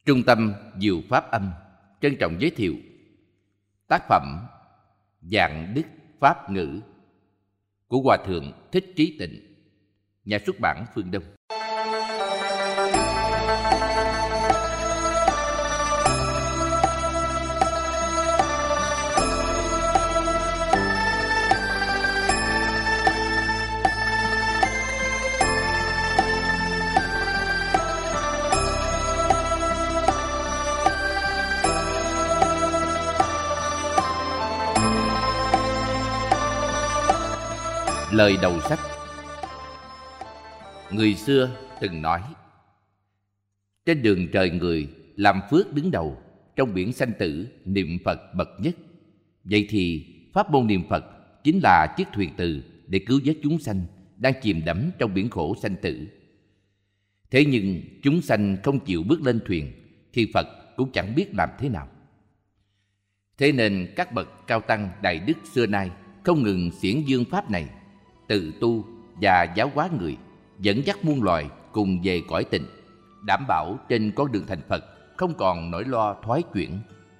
Trung tâm Diệu Pháp Âm trân trọng giới thiệu tác phẩm Dạng Đức Pháp Ngữ của Hòa Thượng Thích Trí Tịnh, nhà xuất bản Phương Đông. Lời đầu sách. Người xưa từng nói: trên đường trời người làm phước đứng đầu, trong biển sanh tử niệm Phật bậc nhất. Vậy thì pháp môn niệm Phật chính là chiếc thuyền từ để cứu vớt chúng sanh đang chìm đắm trong biển khổ sanh tử. Thế nhưng chúng sanh không chịu bước lên thuyền thì Phật cũng chẳng biết làm thế nào. Thế nên các bậc cao tăng đại đức xưa nay không ngừng xiển dương pháp này, tự tu và giáo hóa người, dẫn dắt muôn loài cùng về cõi tịnh, đảm bảo trên con đường thành Phật không còn nỗi lo thoái chuyển.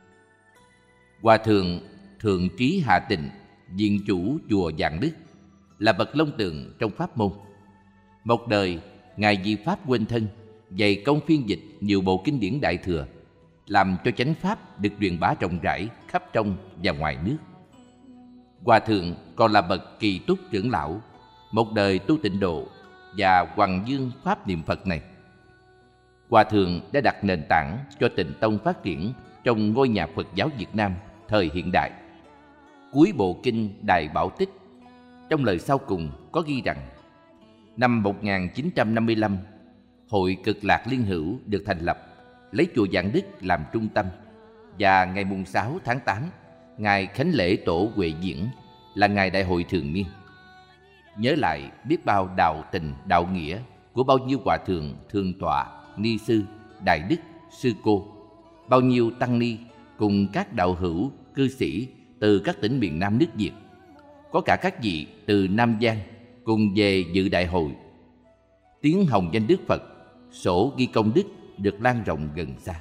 Hòa thượng Thượng Trí Hạ Tịnh, viện chủ chùa Dạng Đức, là bậc long tượng trong pháp môn. Một đời ngài vì pháp quên thân, dày công phiên dịch nhiều bộ kinh điển đại thừa, làm cho chánh pháp được truyền bá rộng rãi khắp trong và ngoài nước. Hòa thượng còn là bậc kỳ túc trưởng lão, một đời tu tịnh độ và hoằng dương pháp niệm Phật này. Hòa thượng đã đặt nền tảng cho Tịnh Tông phát triển trong ngôi nhà Phật giáo Việt Nam thời hiện đại. Cuối bộ kinh Đại Bảo Tích, trong lời sau cùng có ghi rằng: năm 1955, Hội Cực Lạc Liên Hữu được thành lập, lấy chùa Dạng Đức làm trung tâm, và ngày mùng 6 tháng 8, ngày khánh lễ tổ Huệ Diễn là ngày đại hội thường niên. Nhớ lại biết bao đạo tình đạo nghĩa của bao nhiêu hòa thượng thường tọa, ni sư, đại đức, sư cô, bao nhiêu tăng ni cùng các đạo hữu cư sĩ từ các tỉnh miền Nam nước Việt, có cả các vị từ Nam Giang cùng về dự đại hội. Tiếng hồng danh Đức Phật, sổ ghi công đức được lan rộng gần xa.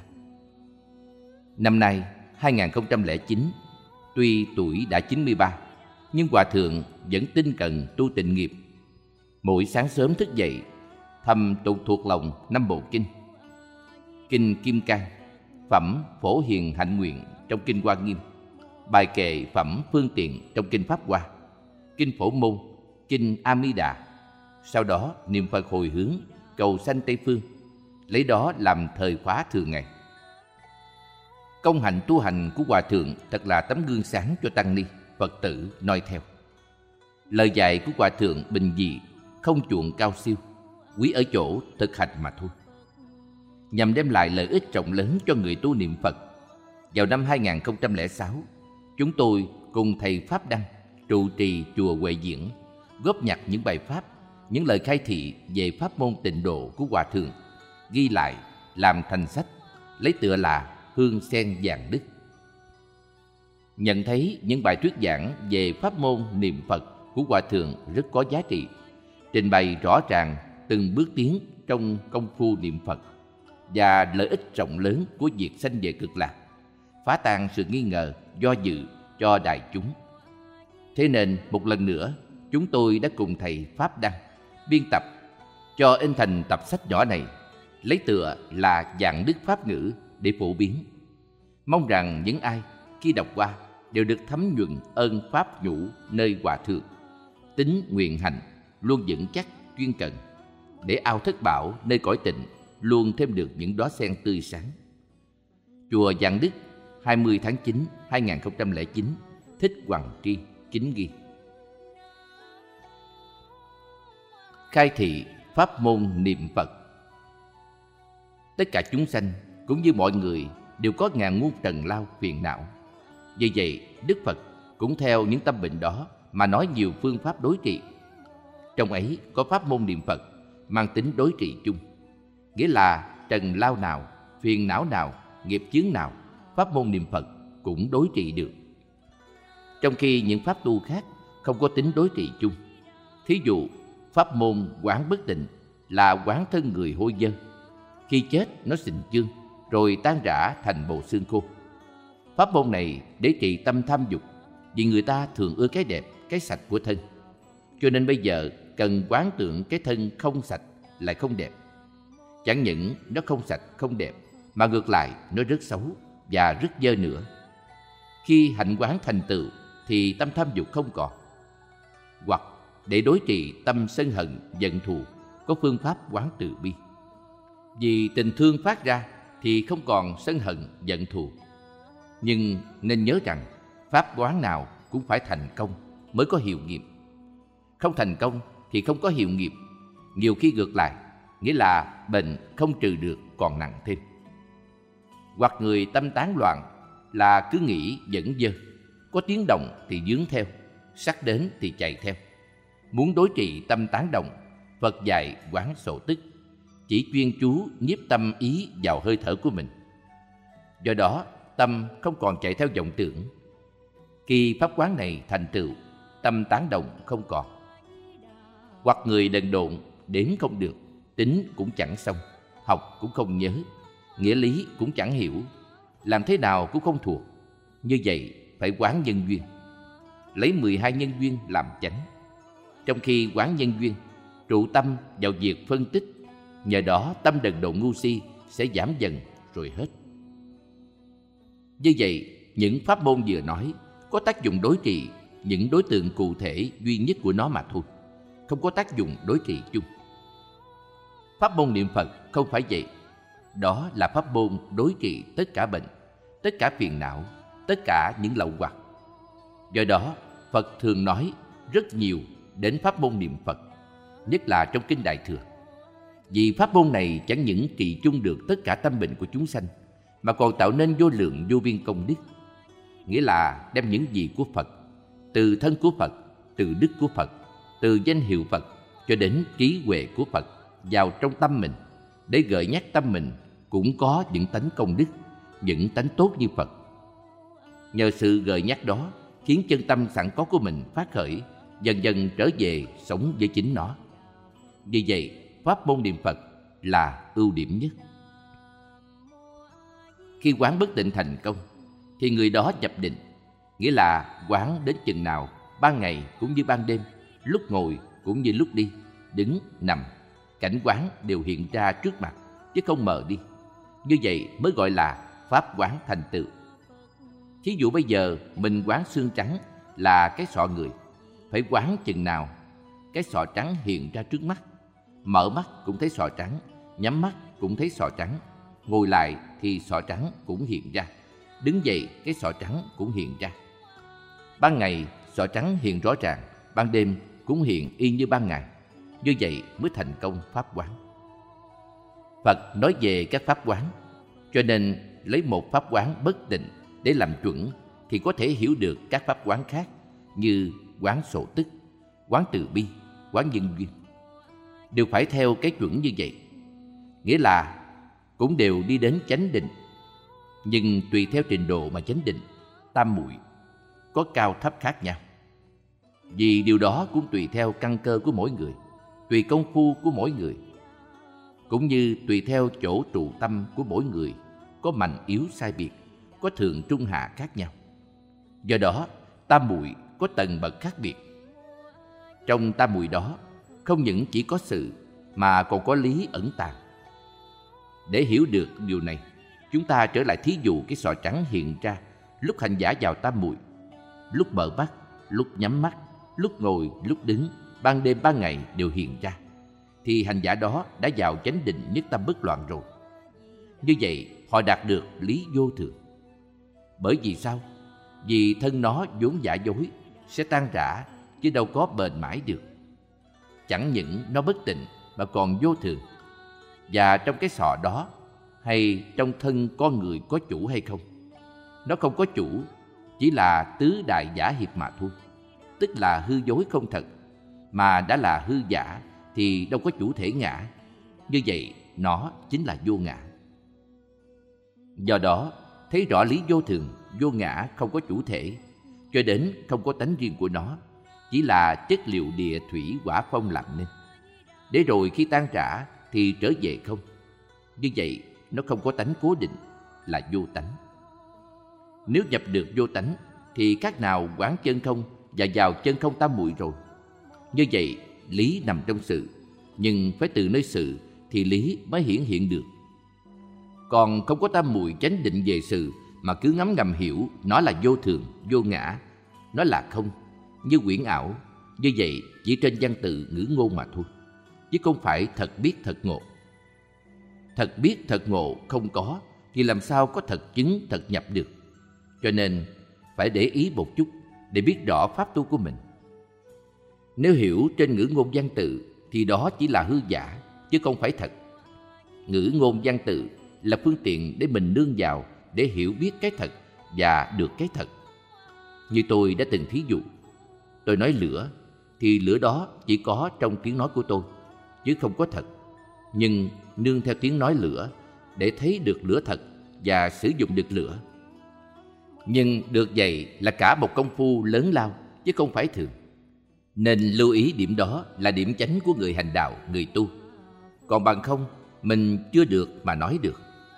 Năm nay 2009, tuy tuổi đã 93, nhưng hòa thượng vẫn tinh cần tu tịnh nghiệp. Mỗi sáng sớm thức dậy, thầm tụng thuộc lòng 5 bộ kinh: kinh Kim Cang, phẩm Phổ Hiền Hạnh Nguyện trong kinh Hoa Nghiêm, bài kệ phẩm Phương Tiện trong kinh Pháp Hoa, kinh Phổ Môn, kinh A Di Đà. Sau đó niệm Phật hồi hướng cầu sanh Tây Phương, lấy đó làm thời khóa thường ngày. Công hạnh tu hành của hòa thượng thật là tấm gương sáng cho tăng ni, Phật tử noi theo. Lời dạy của hòa thượng bình dị, không chuộng cao siêu, quý ở chỗ thực hành mà thôi. Nhằm đem lại lợi ích rộng lớn cho người tu niệm Phật, vào năm 2006, chúng tôi cùng thầy Pháp Đăng trụ trì chùa Huệ Diễn góp nhặt những bài pháp, những lời khai thị về pháp môn tịnh độ của hòa thượng, ghi lại làm thành sách, lấy tựa là Hương Sen Dạng Đức. Nhận thấy những bài thuyết giảng về pháp môn niệm Phật của hòa thượng rất có giá trị, trình bày rõ ràng từng bước tiến trong công phu niệm Phật và lợi ích rộng lớn của việc sanh về cực lạc, phá tan sự nghi ngờ, do dự cho đại chúng. Thế nên một lần nữa, chúng tôi đã cùng thầy Pháp Đăng biên tập cho in thành tập sách nhỏ này, lấy tựa là Dạng Đức Pháp Ngữ để phổ biến. Mong rằng những ai khi đọc qua đều được thấm nhuần ơn pháp nhũ nơi hòa thượng, tín nguyện hành luôn vững chắc chuyên cần, để ao thất bảo nơi cõi tịnh luôn thêm được những đóa sen tươi sáng. Chùa Dạng Đức, 20 tháng 9, 2009, Thích Hoằng Tri kính ghi: khai thị pháp môn niệm Phật. Tất cả chúng sanh cũng như mọi người đều có ngàn muôn trần lao phiền não. Vì vậy, Đức Phật cũng theo những tâm bệnh đó mà nói nhiều phương pháp đối trị. Trong ấy có pháp môn niệm Phật mang tính đối trị chung, nghĩa là trần lao nào, phiền não nào, nghiệp chướng nào, pháp môn niệm Phật cũng đối trị được. Trong khi những pháp tu khác không có tính đối trị chung. Thí dụ, pháp môn quán bất tịnh là quán thân người hôi dơ. Khi chết nó sình chương, rồi tan rã thành bộ xương khô. Pháp môn này để trị tâm tham dục, vì người ta thường ưa cái đẹp, cái sạch của thân. Cho nên bây giờ cần quán tưởng cái thân không sạch lại không đẹp. Chẳng những nó không sạch không đẹp, mà ngược lại nó rất xấu và rất dơ nữa. Khi hạnh quán thành tựu thì tâm tham dục không còn. Hoặc để đối trị tâm sân hận, giận thù, có phương pháp quán từ bi. Vì tình thương phát ra thì không còn sân hận, giận thù. Nhưng nên nhớ rằng pháp quán nào cũng phải thành công mới có hiệu nghiệm. Không thành công thì không có hiệu nghiệm. Nhiều khi ngược lại, nghĩa là bệnh không trừ được còn nặng thêm. Hoặc người tâm tán loạn là cứ nghĩ dẫn dơ, có tiếng động thì dướng theo, sắc đến thì chạy theo. Muốn đối trị tâm tán động, Phật dạy quán sổ tức, chỉ chuyên chú nhiếp tâm ý vào hơi thở của mình. Do đó tâm không còn chạy theo vọng tưởng. Khi pháp quán này thành tựu, tâm tán động không còn. Hoặc người đần độn, đếm không được, tính cũng chẳng xong, học cũng không nhớ, nghĩa lý cũng chẳng hiểu, làm thế nào cũng không thuộc. Như vậy phải quán nhân duyên, lấy 12 nhân duyên làm chánh. Trong khi quán nhân duyên, trụ tâm vào việc phân tích, nhờ đó tâm đần độn ngu si sẽ giảm dần rồi hết. Như vậy, những pháp môn vừa nói có tác dụng đối trị những đối tượng cụ thể duy nhất của nó mà thôi, không có tác dụng đối trị chung. Pháp môn niệm Phật không phải vậy. Đó là pháp môn đối trị tất cả bệnh, tất cả phiền não, tất cả những lậu hoặc. Do đó, Phật thường nói rất nhiều đến pháp môn niệm Phật, nhất là trong Kinh Đại Thừa. Vì pháp môn này chẳng những trị chung được tất cả tâm bệnh của chúng sanh, mà còn tạo nên vô lượng vô biên công đức. Nghĩa là đem những gì của Phật, từ thân của Phật, từ đức của Phật, từ danh hiệu Phật cho đến trí huệ của Phật vào trong tâm mình, để gợi nhắc tâm mình cũng có những tánh công đức, những tánh tốt như Phật. Nhờ sự gợi nhắc đó khiến chân tâm sẵn có của mình phát khởi, dần dần trở về sống với chính nó. Vì vậy, pháp môn niệm Phật là ưu điểm nhất. Khi quán bất định thành công thì người đó nhập định, nghĩa là quán đến chừng nào, ban ngày cũng như ban đêm, lúc ngồi cũng như lúc đi, đứng, nằm, cảnh quán đều hiện ra trước mặt chứ không mờ đi. Như vậy mới gọi là pháp quán thành tựu. Thí dụ bây giờ mình quán xương trắng là cái sọ người, phải quán chừng nào cái sọ trắng hiện ra trước mắt, mở mắt cũng thấy sọ trắng, nhắm mắt cũng thấy sọ trắng, ngồi lại thì sọ trắng cũng hiện ra, đứng dậy cái sọ trắng cũng hiện ra. Ban ngày sọ trắng hiện rõ ràng, ban đêm cũng hiện y như ban ngày. Như vậy mới thành công pháp quán. Phật nói về các pháp quán, cho nên lấy một pháp quán bất định để làm chuẩn thì có thể hiểu được các pháp quán khác như quán sổ tức, quán từ bi, quán nhân duyên. Đều phải theo cái chuẩn như vậy. Nghĩa là cũng đều đi đến chánh định, nhưng tùy theo trình độ mà chánh định, tam muội, có cao thấp khác nhau. Vì điều đó cũng tùy theo căn cơ của mỗi người, tùy công phu của mỗi người, cũng như tùy theo chỗ trụ tâm của mỗi người, có mạnh yếu sai biệt, có thượng trung hạ khác nhau. Do đó, tam muội có tầng bậc khác biệt. Trong tam muội đó, không những chỉ có sự mà còn có lý ẩn tàng. Để hiểu được điều này, chúng ta trở lại thí dụ cái sọ trắng hiện ra lúc hành giả vào tam muội, lúc mở mắt, lúc nhắm mắt, lúc ngồi, lúc đứng, ban đêm ban ngày đều hiện ra, thì hành giả đó đã vào chánh định nhất tâm bất loạn rồi. Như vậy họ đạt được lý vô thường. Bởi vì sao? Vì thân nó vốn giả dối, sẽ tan rã chứ đâu có bền mãi được. Chẳng những nó bất tịnh mà còn vô thường. Và trong cái sọ đó hay trong thân con người có chủ hay không? Nó không có chủ, chỉ là tứ đại giả hiệp mà thôi. Tức là hư dối không thật, mà đã là hư giả thì đâu có chủ thể ngã. Như vậy nó chính là vô ngã. Do đó thấy rõ lý vô thường, vô ngã, không có chủ thể, cho đến không có tánh riêng của nó, chỉ là chất liệu địa thủy hỏa phong làm nên, để rồi khi tan rã thì trở về không. Như vậy nó không có tánh cố định, là vô tánh. Nếu nhập được vô tánh thì các nào quán chân không và vào chân không tam muội rồi. Như vậy, lý nằm trong sự, nhưng phải từ nơi sự thì lý mới hiển hiện được. Còn không có tam muội chánh định về sự mà cứ ngấm ngầm hiểu nó là vô thường, vô ngã, nó là không, như quyển ảo, như vậy chỉ trên văn tự ngữ ngôn mà thôi, chứ không phải thật biết thật ngộ. Thật biết thật ngộ không có thì làm sao có thật chứng thật nhập được. Cho nên phải để ý một chút để biết rõ pháp tu của mình. Nếu hiểu trên ngữ ngôn văn tự thì đó chỉ là hư giả, chứ không phải thật. Ngữ ngôn văn tự là phương tiện để mình nương vào để hiểu biết cái thật và được cái thật. Như tôi đã từng thí dụ, tôi nói lửa thì lửa đó chỉ có trong tiếng nói của tôi, chứ không có thật. Nhưng nương theo tiếng nói lửa để thấy được lửa thật và sử dụng được lửa. Nhưng được vậy là cả một công phu lớn lao, chứ không phải thường. Nên lưu ý điểm đó là điểm chánh của người hành đạo, người tu. Còn bằng không, mình chưa được mà nói được.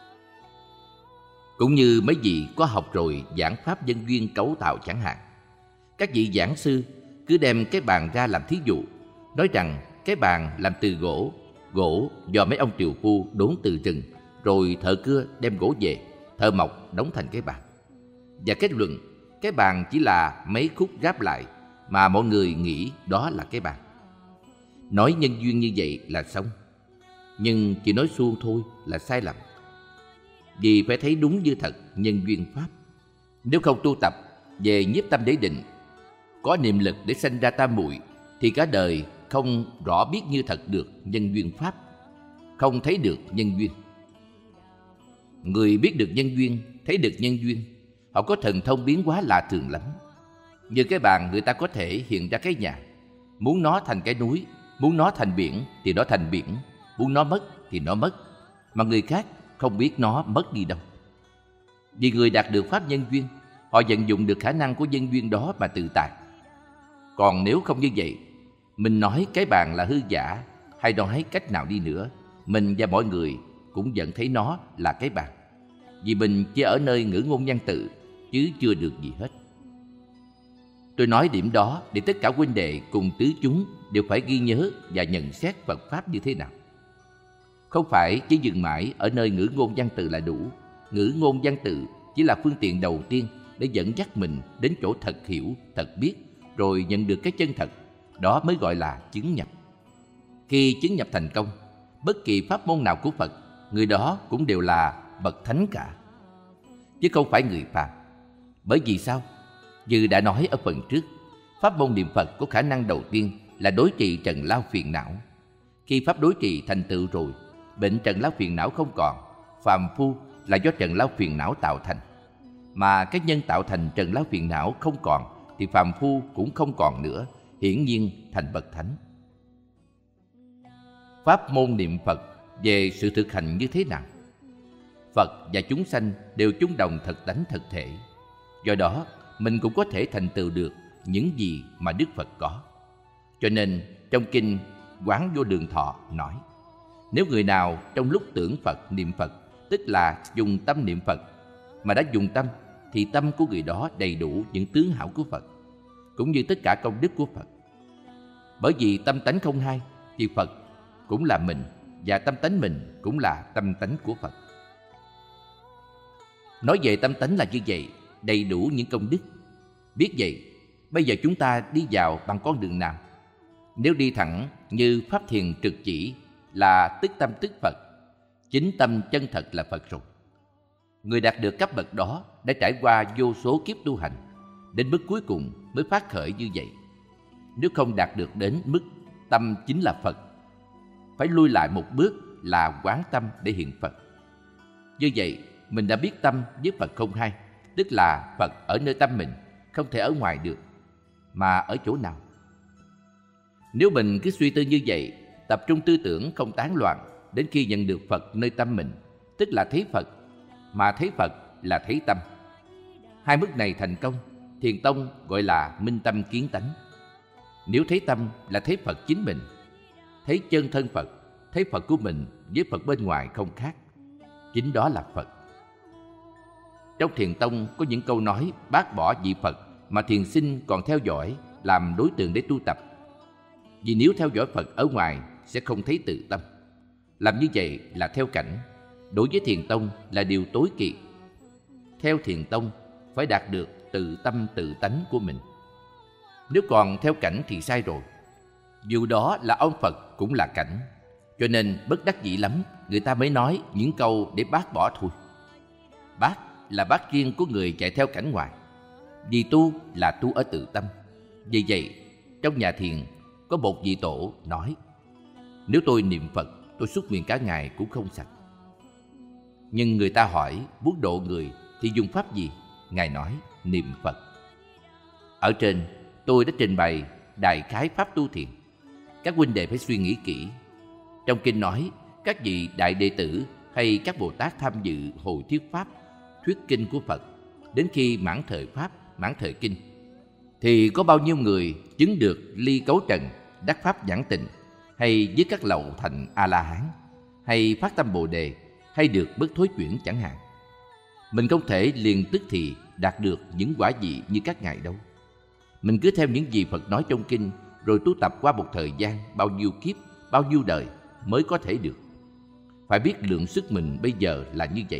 Cũng như mấy vị có học rồi giảng pháp nhân duyên cấu tạo chẳng hạn. Các vị giảng sư cứ đem cái bàn ra làm thí dụ, nói rằng cái bàn làm từ gỗ, gỗ do mấy ông triều phu đốn từ rừng, rồi thợ cưa đem gỗ về, thợ mộc đóng thành cái bàn. Và kết luận cái bàn chỉ là mấy khúc ráp lại mà mọi người nghĩ đó là cái bàn. Nói nhân duyên như vậy là xong, nhưng chỉ nói suông thôi là sai lầm. Vì phải thấy đúng như thật nhân duyên pháp. Nếu không tu tập về nhiếp tâm để định, có niệm lực để sanh ra tam muội, thì cả đời không rõ biết như thật được nhân duyên pháp, không thấy được nhân duyên. Người biết được nhân duyên, thấy được nhân duyên, họ có thần thông biến hóa lạ thường lắm. Như cái bàn người ta có thể hiện ra cái nhà, muốn nó thành cái núi, muốn nó thành biển thì nó thành biển, muốn nó mất thì nó mất, mà người khác không biết nó mất đi đâu. Vì người đạt được pháp nhân duyên, họ vận dụng được khả năng của nhân duyên đó mà tự tại. Còn nếu không như vậy, mình nói cái bàn là hư giả, hay nói cách nào đi nữa, mình và mọi người cũng vẫn thấy nó là cái bàn. Vì mình chỉ ở nơi ngữ ngôn văn tự, chứ chưa được gì hết. Tôi nói điểm đó để tất cả huynh đệ cùng tứ chúng đều phải ghi nhớ và nhận xét Phật Pháp như thế nào. Không phải chỉ dừng mãi ở nơi ngữ ngôn văn tự là đủ. Ngữ ngôn văn tự chỉ là phương tiện đầu tiên để dẫn dắt mình đến chỗ thật hiểu, thật biết, rồi nhận được cái chân thật. Đó mới gọi là chứng nhập. Khi chứng nhập thành công, bất kỳ pháp môn nào của Phật, người đó cũng đều là bậc thánh cả, chứ không phải người phàm. Bởi vì sao? Như đã nói ở phần trước, pháp môn niệm Phật có khả năng đầu tiên là đối trị trần lao phiền não. Khi pháp đối trị thành tựu rồi, bệnh trần lao phiền não không còn. Phàm phu là do trần lao phiền não tạo thành, mà cái nhân tạo thành trần lao phiền não không còn thì phàm phu cũng không còn nữa, hiển nhiên thành bậc thánh. Pháp môn niệm Phật về sự thực hành như thế nào? Phật và chúng sanh đều chung đồng thật tánh thật thể. Do đó, mình cũng có thể thành tựu được những gì mà Đức Phật có. Cho nên, trong kinh Quán Vô Đường Thọ nói, nếu người nào trong lúc tưởng Phật, niệm Phật, tức là dùng tâm niệm Phật, mà đã dùng tâm, thì tâm của người đó đầy đủ những tướng hảo của Phật, cũng như tất cả công đức của Phật. Bởi vì tâm tánh không hai, thì Phật cũng là mình, và tâm tánh mình cũng là tâm tánh của Phật. Nói về tâm tánh là như vậy, đầy đủ những công đức. Biết vậy, bây giờ chúng ta đi vào bằng con đường nào? Nếu đi thẳng như Pháp Thiền trực chỉ là tức tâm tức Phật, chính tâm chân thật là Phật rồi. Người đạt được cấp bậc đó đã trải qua vô số kiếp tu hành, đến mức cuối cùng mới phát khởi như vậy. Nếu không đạt được đến mức tâm chính là Phật, phải lui lại một bước là quán tâm để hiện Phật. Như vậy, mình đã biết tâm với Phật không hai, tức là Phật ở nơi tâm mình, không thể ở ngoài được. Mà ở chỗ nào? Nếu mình cứ suy tư như vậy, tập trung tư tưởng không tán loạn, đến khi nhận được Phật nơi tâm mình, tức là thấy Phật, mà thấy Phật là thấy tâm. Hai mức này thành công, Thiền tông gọi là minh tâm kiến tánh. Nếu thấy tâm là thấy Phật chính mình, thấy chân thân Phật, thấy Phật của mình với Phật bên ngoài không khác. chính đó là Phật. Trong Thiền tông có những câu nói bác bỏ vị Phật mà thiền sinh còn theo dõi làm đối tượng để tu tập. Vì nếu theo dõi Phật ở ngoài sẽ không thấy tự tâm. Làm như vậy là theo cảnh, đối với Thiền tông là điều tối kỵ. Theo Thiền tông phải đạt được tự tâm tự tánh của mình. Nếu còn theo cảnh thì sai rồi. Dù đó là ông Phật cũng là cảnh. Cho nên bất đắc dĩ lắm, người ta mới nói những câu để bác bỏ thôi. Bác là bác riêng của người chạy theo cảnh ngoài. Vì tu là tu ở tự tâm. Vì vậy, trong nhà thiền có một vị tổ nói: nếu tôi niệm Phật, tôi súc miệng cả ngày cũng không sạch. Nhưng người ta hỏi muốn độ người thì dùng pháp gì? Ngài nói niệm Phật. Ở trên tôi đã trình bày đại khái pháp tu thiền. Các huynh đệ phải suy nghĩ kỹ. Trong kinh nói các vị đại đệ tử hay các Bồ Tát tham dự hồi thuyết pháp, thuyết kinh của Phật, đến khi mãn thời pháp, mãn thời kinh, thì có bao nhiêu người chứng được ly cấu trần, đắc pháp giảng tịnh, hay với các lậu thành A-la-hán, hay phát tâm Bồ đề, hay được bất thối chuyển chẳng hạn. Mình không thể liền tức thì đạt được những quả vị như các ngài đâu. Mình cứ theo những gì Phật nói trong kinh, rồi tu tập qua một thời gian bao nhiêu kiếp, bao nhiêu đời mới có thể được. Phải biết lượng sức mình bây giờ là như vậy.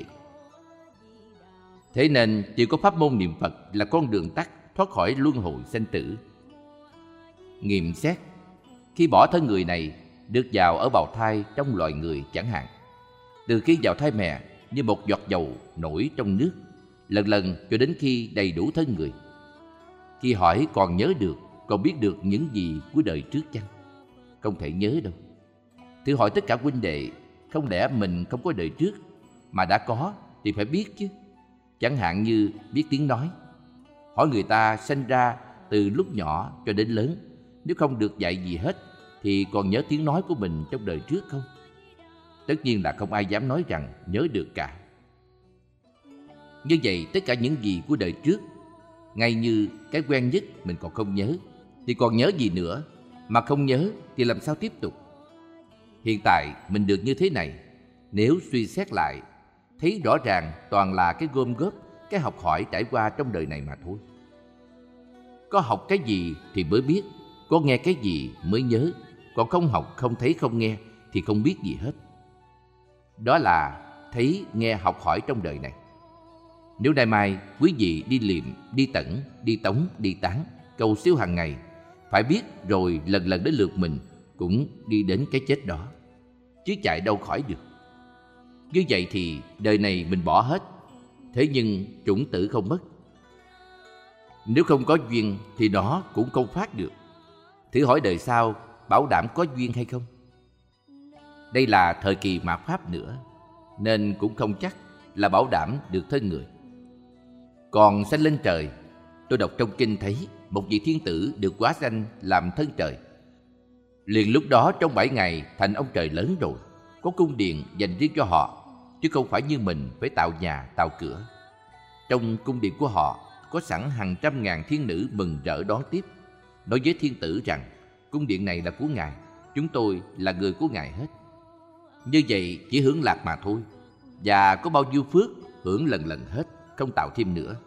Thế nên chỉ có pháp môn niệm Phật là con đường tắt thoát khỏi luân hồi sanh tử. Nghiệm xét, khi bỏ thân người này, được vào ở bào thai trong loài người chẳng hạn. Từ khi vào thai mẹ như một giọt dầu nổi trong nước, lần lần cho đến khi đầy đủ thân người. Khi hỏi còn nhớ được, còn biết được những gì của đời trước chăng? Không thể nhớ đâu. Thử hỏi tất cả huynh đệ, không lẽ mình không có đời trước, mà đã có thì phải biết chứ. Chẳng hạn như biết tiếng nói. Hỏi người ta sinh ra từ lúc nhỏ cho đến lớn, nếu không được dạy gì hết thì còn nhớ tiếng nói của mình trong đời trước không? Tất nhiên là không ai dám nói rằng nhớ được cả. Như vậy tất cả những gì của đời trước, ngay như cái quen nhất mình còn không nhớ, thì còn nhớ gì nữa? Mà không nhớ thì làm sao tiếp tục? Hiện tại mình được như thế này, nếu suy xét lại, thấy rõ ràng toàn là cái gom góp, cái học hỏi trải qua trong đời này mà thôi. Có học cái gì thì mới biết, có nghe cái gì mới nhớ, còn không học, không thấy, không nghe thì không biết gì hết. Đó là thấy, nghe, học hỏi trong đời này. Nếu nay mai quý vị đi liệm, đi tẩn, đi tống, đi tán, cầu siêu hàng ngày, phải biết rồi lần lần đến lượt mình cũng đi đến cái chết đó, chứ chạy đâu khỏi được. Như vậy thì đời này mình bỏ hết, thế nhưng chủng tử không mất. Nếu không có duyên thì nó cũng không phát được. Thử hỏi đời sau bảo đảm có duyên hay không? Đây là thời kỳ mạt Pháp nữa, nên cũng không chắc là bảo đảm được thân người. Còn sanh lên trời, tôi đọc trong kinh thấy một vị thiên tử được hóa sanh làm thân trời. Liền lúc đó trong 7 ngày thành ông trời lớn rồi, có cung điện dành riêng cho họ, chứ không phải như mình phải tạo nhà, tạo cửa. Trong cung điện của họ có sẵn hàng trăm ngàn thiên nữ mừng rỡ đón tiếp, nói với thiên tử rằng cung điện này là của ngài, chúng tôi là người của ngài hết. Như vậy chỉ hưởng lạc mà thôi, và có bao nhiêu phước hưởng lần lần hết, không tạo thêm nữa.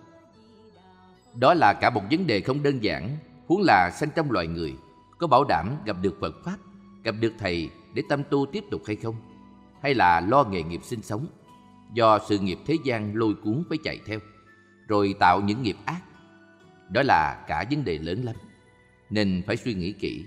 Đó là cả một vấn đề không đơn giản, huống là sanh trong loài người, có bảo đảm gặp được Phật Pháp, gặp được Thầy để tâm tu tiếp tục hay không? Hay là lo nghề nghiệp sinh sống, do sự nghiệp thế gian lôi cuốn phải chạy theo, rồi tạo những nghiệp ác? Đó là cả vấn đề lớn lắm, nên phải suy nghĩ kỹ.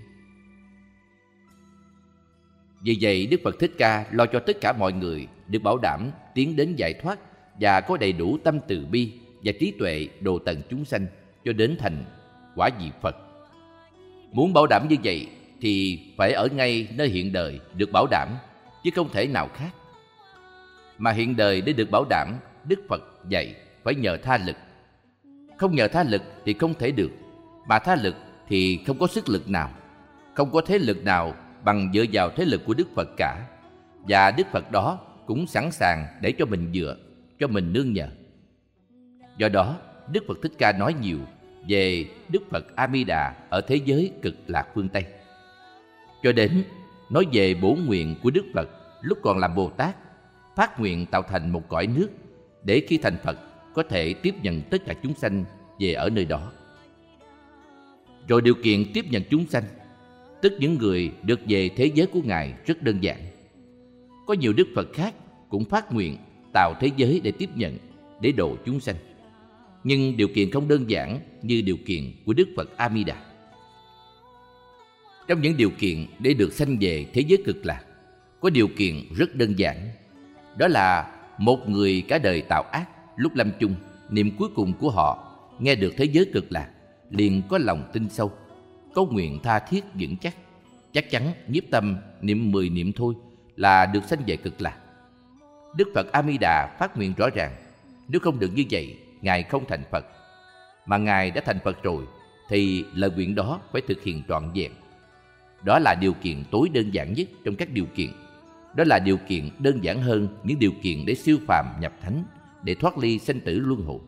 Vì vậy Đức Phật Thích Ca lo cho tất cả mọi người được bảo đảm tiến đến giải thoát và có đầy đủ tâm từ bi và trí tuệ độ tận chúng sanh cho đến thành quả vị Phật. Muốn bảo đảm như vậy thì phải ở ngay nơi hiện đời được bảo đảm, chứ không thể nào khác. Mà hiện đời để được bảo đảm, Đức Phật dạy phải nhờ tha lực. Không nhờ tha lực thì không thể được, mà tha lực thì không có sức lực nào, không có thế lực nào bằng dựa vào thế lực của Đức Phật cả. Và Đức Phật đó cũng sẵn sàng để cho mình dựa, cho mình nương nhờ. Do đó, Đức Phật Thích Ca nói nhiều về Đức Phật A Di Đà ở thế giới Cực Lạc phương Tây, cho đến nói về bổn nguyện của Đức Phật lúc còn làm Bồ Tát, phát nguyện tạo thành một cõi nước để khi thành Phật có thể tiếp nhận tất cả chúng sanh về ở nơi đó. Rồi điều kiện tiếp nhận chúng sanh, tức những người được về thế giới của Ngài rất đơn giản. Có nhiều Đức Phật khác cũng phát nguyện tạo thế giới để tiếp nhận, để độ chúng sanh. Nhưng điều kiện không đơn giản như điều kiện của Đức Phật A Di Đà. Trong những điều kiện để được sanh về thế giới cực lạc, có điều kiện rất đơn giản. Đó là một người cả đời tạo ác, lúc lâm chung, niệm cuối cùng của họ nghe được thế giới cực lạc, liền có lòng tin sâu, có nguyện tha thiết vững chắc, chắc chắn nhiếp tâm niệm 10 niệm thôi là được sanh về cực lạc. Đức Phật A Di Đà phát nguyện rõ ràng, nếu không được như vậy, Ngài không thành Phật. Mà Ngài đã thành Phật rồi, thì lời nguyện đó phải thực hiện trọn vẹn. Đó là điều kiện tối đơn giản nhất trong các điều kiện. Đó là điều kiện đơn giản hơn những điều kiện để siêu phàm nhập thánh, để thoát ly sanh tử luân hồi.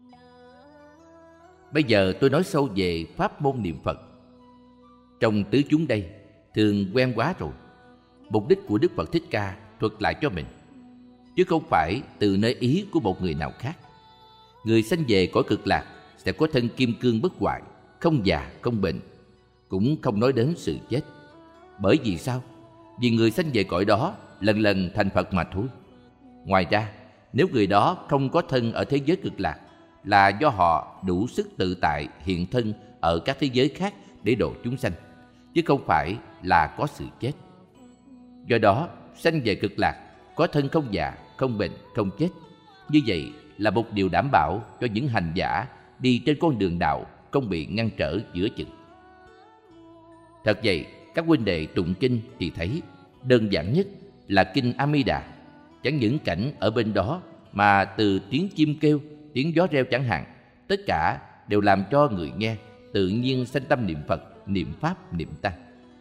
Bây giờ tôi nói sâu về pháp môn niệm Phật. Trong tứ chúng đây, thường quen quá rồi. Mục đích của Đức Phật Thích Ca thuật lại cho mình, chứ không phải từ nơi ý của một người nào khác. Người sanh về cõi cực lạc sẽ có thân kim cương bất hoại, không già không bệnh, cũng không nói đến sự chết. Bởi vì sao? Vì người sanh về cõi đó lần lần thành Phật mà thôi. Ngoài ra, nếu người đó không có thân ở thế giới cực lạc, là do họ đủ sức tự tại hiện thân ở các thế giới khác để độ chúng sanh, chứ không phải là có sự chết. Do đó, sanh về cực lạc có thân không già, không bệnh, không chết. Như vậy là một điều đảm bảo cho những hành giả đi trên con đường đạo không bị ngăn trở giữa chừng. Thật vậy, các huynh đệ tụng kinh thì thấy đơn giản nhất là kinh A Di Đà. Chẳng những cảnh ở bên đó mà từ tiếng chim kêu, tiếng gió reo chẳng hạn, tất cả đều làm cho người nghe tự nhiên sanh tâm niệm Phật, niệm Pháp, niệm Tăng.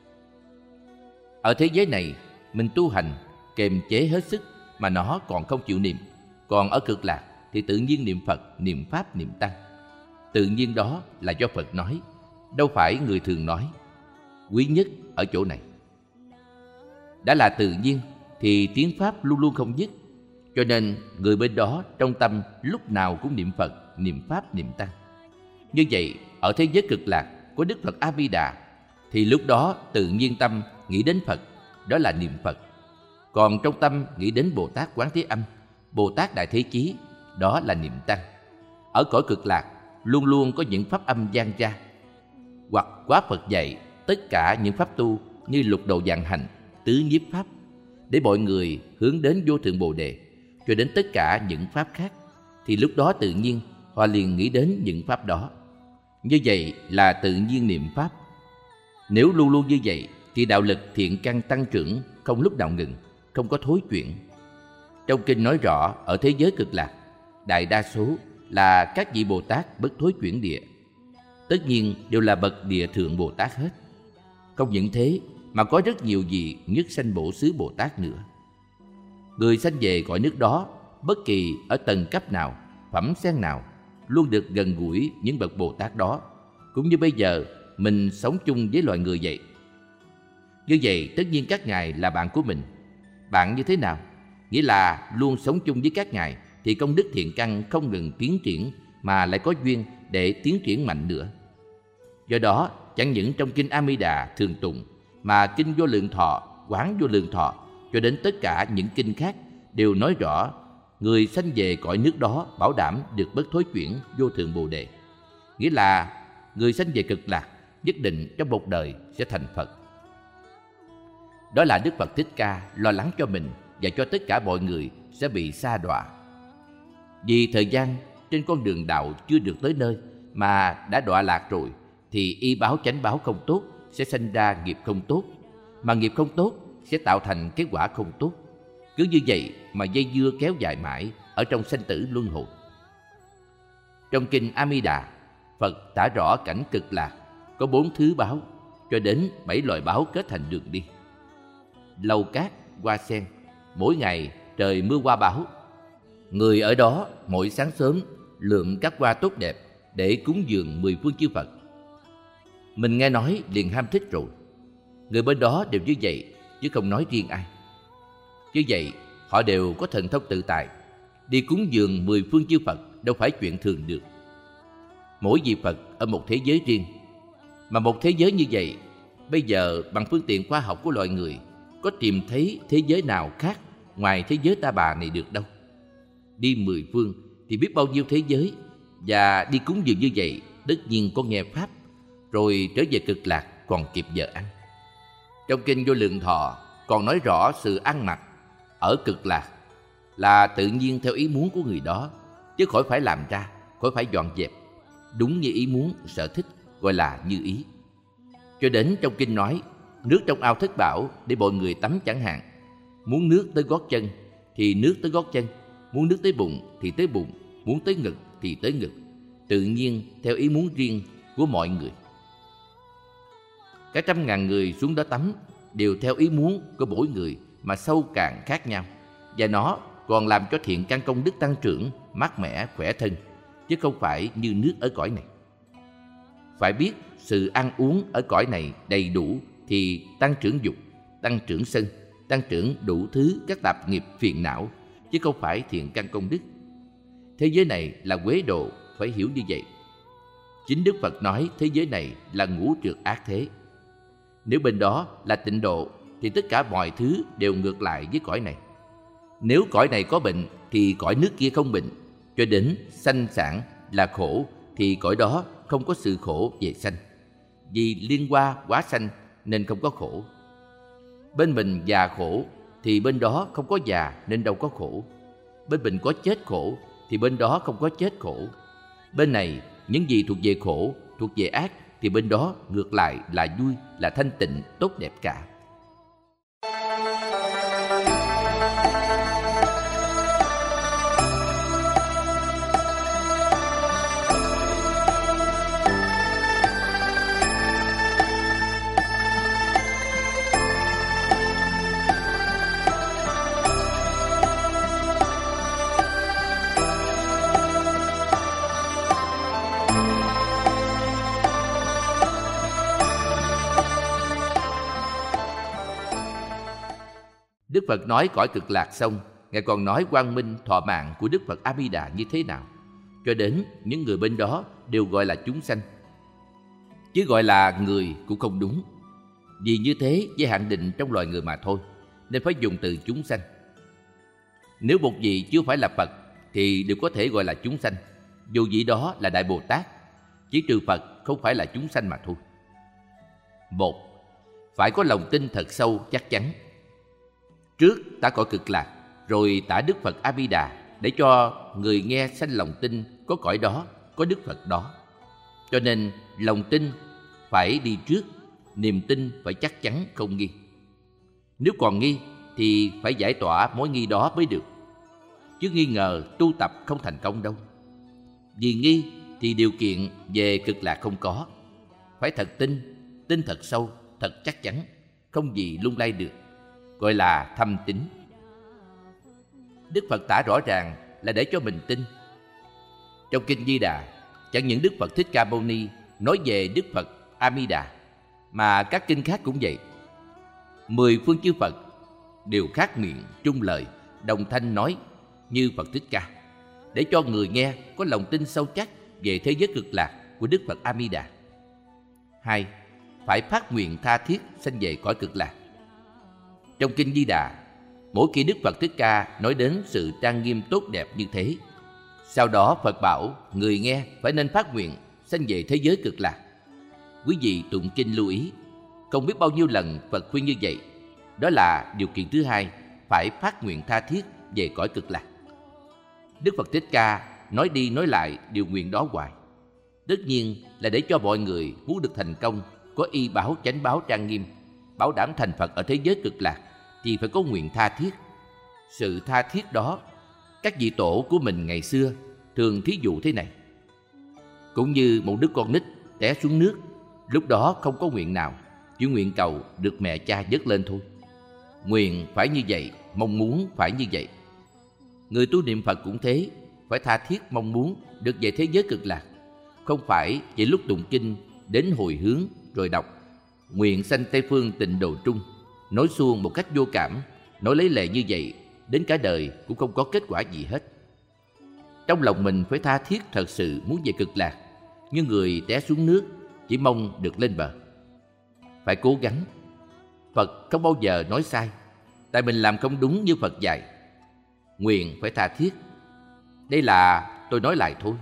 Ở thế giới này, mình tu hành kềm chế hết sức mà nó còn không chịu niệm. Còn ở cực lạc thì tự nhiên niệm Phật, niệm Pháp, niệm Tăng. Tự nhiên đó là do Phật nói, đâu phải người thường nói. Quý nhất ở chỗ này. Đã là tự nhiên thì tiếng Pháp luôn luôn không dứt. Cho nên người bên đó trong tâm lúc nào cũng niệm Phật, niệm Pháp, niệm Tăng. Như vậy, ở thế giới cực lạc của Đức Phật A Di Đà thì lúc đó tự nhiên tâm nghĩ đến Phật, đó là niệm Phật. Còn trong tâm nghĩ đến Bồ Tát Quán Thế Âm, Bồ Tát Đại Thế Chí, đó là niệm Tăng. Ở cõi cực lạc luôn luôn có những pháp âm vang ra. Hoặc quá Phật dạy tất cả những pháp tu như lục độ vạn hành, tứ nhiếp pháp, để mọi người hướng đến vô thượng Bồ Đề, cho đến tất cả những pháp khác, thì lúc đó tự nhiên họ liền nghĩ đến những pháp đó. Như vậy là tự nhiên niệm Pháp. Nếu luôn luôn như vậy thì đạo lực thiện căn tăng trưởng không lúc nào ngừng, không có thối chuyển. Trong kinh nói rõ ở thế giới cực lạc, đại đa số là các vị Bồ Tát bất thối chuyển địa. Tất nhiên đều là bậc địa thượng Bồ Tát hết. Không những thế mà có rất nhiều vị nhất sanh Bổ Xứ Bồ Tát nữa. Người sanh về cõi nước đó, bất kỳ ở tầng cấp nào, phẩm sen nào, luôn được gần gũi những bậc Bồ Tát đó, cũng như bây giờ mình sống chung với loài người vậy. Như vậy tất nhiên các ngài là bạn của mình. Bạn như thế nào? Nghĩa là luôn sống chung với các ngài thì công đức thiện căn không ngừng tiến triển, mà lại có duyên để tiến triển mạnh nữa. Do đó, chẳng những trong kinh A Di Đà thường tụng, mà kinh Vô Lượng Thọ, Quán Vô Lượng Thọ, cho đến tất cả những kinh khác đều nói rõ người sanh về cõi nước đó bảo đảm được bất thối chuyển vô thượng Bồ Đề. Nghĩa là người sanh về cực lạc nhất định trong một đời sẽ thành Phật. Đó là Đức Phật Thích Ca lo lắng cho mình và cho tất cả mọi người sẽ bị sa đọa. Vì thời gian trên con đường đạo chưa được tới nơi mà đã đọa lạc rồi, thì y báo chánh báo không tốt sẽ sinh ra nghiệp không tốt, mà nghiệp không tốt sẽ tạo thành kết quả không tốt. Cứ như vậy mà dây dưa kéo dài mãi ở trong sanh tử luân hồi. Trong kinh A Di Đà, Phật tả rõ cảnh cực lạc có 4 thứ báo, cho đến 7 loại báo kết thành đường đi. Lầu cát, hoa sen, mỗi ngày trời mưa hoa báo. Người ở đó mỗi sáng sớm lượm các hoa tốt đẹp để cúng dường 10 phương chư Phật. Mình nghe nói liền ham thích rồi. Người bên đó đều như vậy, chứ không nói riêng ai. Như vậy, họ đều có thần thông tự tại. Đi cúng dường 10 phương chư Phật đâu phải chuyện thường được. Mỗi vị Phật ở một thế giới riêng. Mà một thế giới như vậy, bây giờ bằng phương tiện khoa học của loài người, có tìm thấy thế giới nào khác ngoài thế giới Ta Bà này được đâu. Đi 10 phương thì biết bao nhiêu thế giới, và đi cúng dường như vậy tất nhiên có nghe Pháp, rồi trở về Cực Lạc còn kịp giờ ăn. Trong Kinh Vô Lượng Thọ còn nói rõ sự ăn mặc ở Cực Lạc là tự nhiên theo ý muốn của người đó, chứ khỏi phải làm ra, khỏi phải dọn dẹp, đúng như ý muốn, sở thích, gọi là như ý. Cho đến trong Kinh nói, nước trong ao Thất Bảo để mọi người tắm chẳng hạn, muốn nước tới gót chân thì nước tới gót chân, muốn nước tới bụng thì tới bụng, muốn tới ngực thì tới ngực, tự nhiên theo ý muốn riêng của mọi người. Cả 100.000 người xuống đó tắm đều theo ý muốn của mỗi người mà sâu cạn khác nhau, và nó còn làm cho thiện căn công đức tăng trưởng, mát mẻ, khỏe thân, chứ không phải như nước ở cõi này. Phải biết sự ăn uống ở cõi này đầy đủ thì tăng trưởng dục, tăng trưởng sân, tăng trưởng đủ thứ các tạp nghiệp phiền não, chứ không phải thiện căn công đức. Thế giới này là quế độ, phải hiểu như vậy. Chính Đức Phật nói thế giới này là ngũ trược ác thế. Nếu bên đó là tịnh độ thì tất cả mọi thứ đều ngược lại với cõi này. Nếu cõi này có bệnh thì cõi nước kia không bệnh. Cho đến sanh sản là khổ thì cõi đó không có sự khổ về sanh. Vì liên hoa hóa sanh nên không có khổ. Bên mình già khổ thì bên đó không có già nên đâu có khổ. Bên mình có chết khổ thì bên đó không có chết khổ. Bên này những gì thuộc về khổ, thuộc về ác thì bên đó ngược lại là vui, là thanh tịnh, tốt đẹp cả. Đức Phật nói cõi Cực Lạc xong, Ngài còn nói quang minh thọ mạng của Đức Phật A Di Đà như thế nào, cho đến những người bên đó đều gọi là chúng sanh, chứ gọi là người cũng không đúng. Vì như thế chỉ hạn định trong loài người mà thôi, nên phải dùng từ chúng sanh. Nếu một vị chưa phải là Phật thì đều có thể gọi là chúng sanh, dù vị đó là Đại Bồ Tát, chỉ trừ Phật không phải là chúng sanh mà thôi. 1. Phải có lòng tin thật sâu chắc chắn. Trước tả cõi Cực Lạc, rồi tả Đức Phật A Di Đà, để cho người nghe sanh lòng tin có cõi đó, có Đức Phật đó. Cho nên lòng tin phải đi trước, niềm tin phải chắc chắn không nghi. Nếu còn nghi thì phải giải tỏa mối nghi đó mới được, chứ nghi ngờ tu tập không thành công đâu. Vì nghi thì điều kiện về Cực Lạc không có. Phải thật tin, tin thật sâu, thật chắc chắn, không gì lung lay được, gọi là thâm tín. Đức Phật tả rõ ràng là để cho mình tin. Trong Kinh Di Đà, chẳng những Đức Phật Thích Ca Mâu Ni nói về Đức Phật A Di Đà, mà các kinh khác cũng vậy. 10 phương chư Phật đều khác miệng, chung lời, đồng thanh nói như Phật Thích Ca, để cho người nghe có lòng tin sâu chắc về thế giới Cực Lạc của Đức Phật A Di Đà. 2. Phải phát nguyện tha thiết sanh về cõi Cực Lạc. Trong Kinh Di Đà, mỗi khi Đức Phật Thích Ca nói đến sự trang nghiêm tốt đẹp như thế, sau đó Phật bảo người nghe phải nên phát nguyện sanh về thế giới Cực Lạc. Quý vị tụng kinh lưu ý, không biết bao nhiêu lần Phật khuyên như vậy. Đó là điều kiện thứ hai, phải phát nguyện tha thiết về cõi Cực Lạc. Đức Phật Thích Ca nói đi nói lại điều nguyện đó hoài. Tất nhiên là để cho mọi người muốn được thành công, có y báo chánh báo trang nghiêm, bảo đảm thành Phật ở thế giới Cực Lạc, thì phải có nguyện tha thiết. Sự tha thiết đó, các vị tổ của mình ngày xưa thường thí dụ thế này. Cũng như một đứa con nít té xuống nước, lúc đó không có nguyện nào, chỉ nguyện cầu được mẹ cha vớt lên thôi. Nguyện phải như vậy, mong muốn phải như vậy. Người tu niệm Phật cũng thế, phải tha thiết mong muốn được về thế giới Cực Lạc. Không phải chỉ lúc tụng kinh đến hồi hướng rồi đọc nguyện sanh Tây Phương Tịnh Độ Trung, nói suông một cách vô cảm, nói lấy lệ như vậy đến cả đời cũng không có kết quả gì hết. Trong lòng mình phải tha thiết thật sự muốn về cực lạc, như người té xuống nước chỉ mong được lên bờ. Phải cố gắng. Phật không bao giờ nói sai, tại mình làm không đúng như Phật dạy. Nguyện phải tha thiết. Đây là tôi nói lại thôi.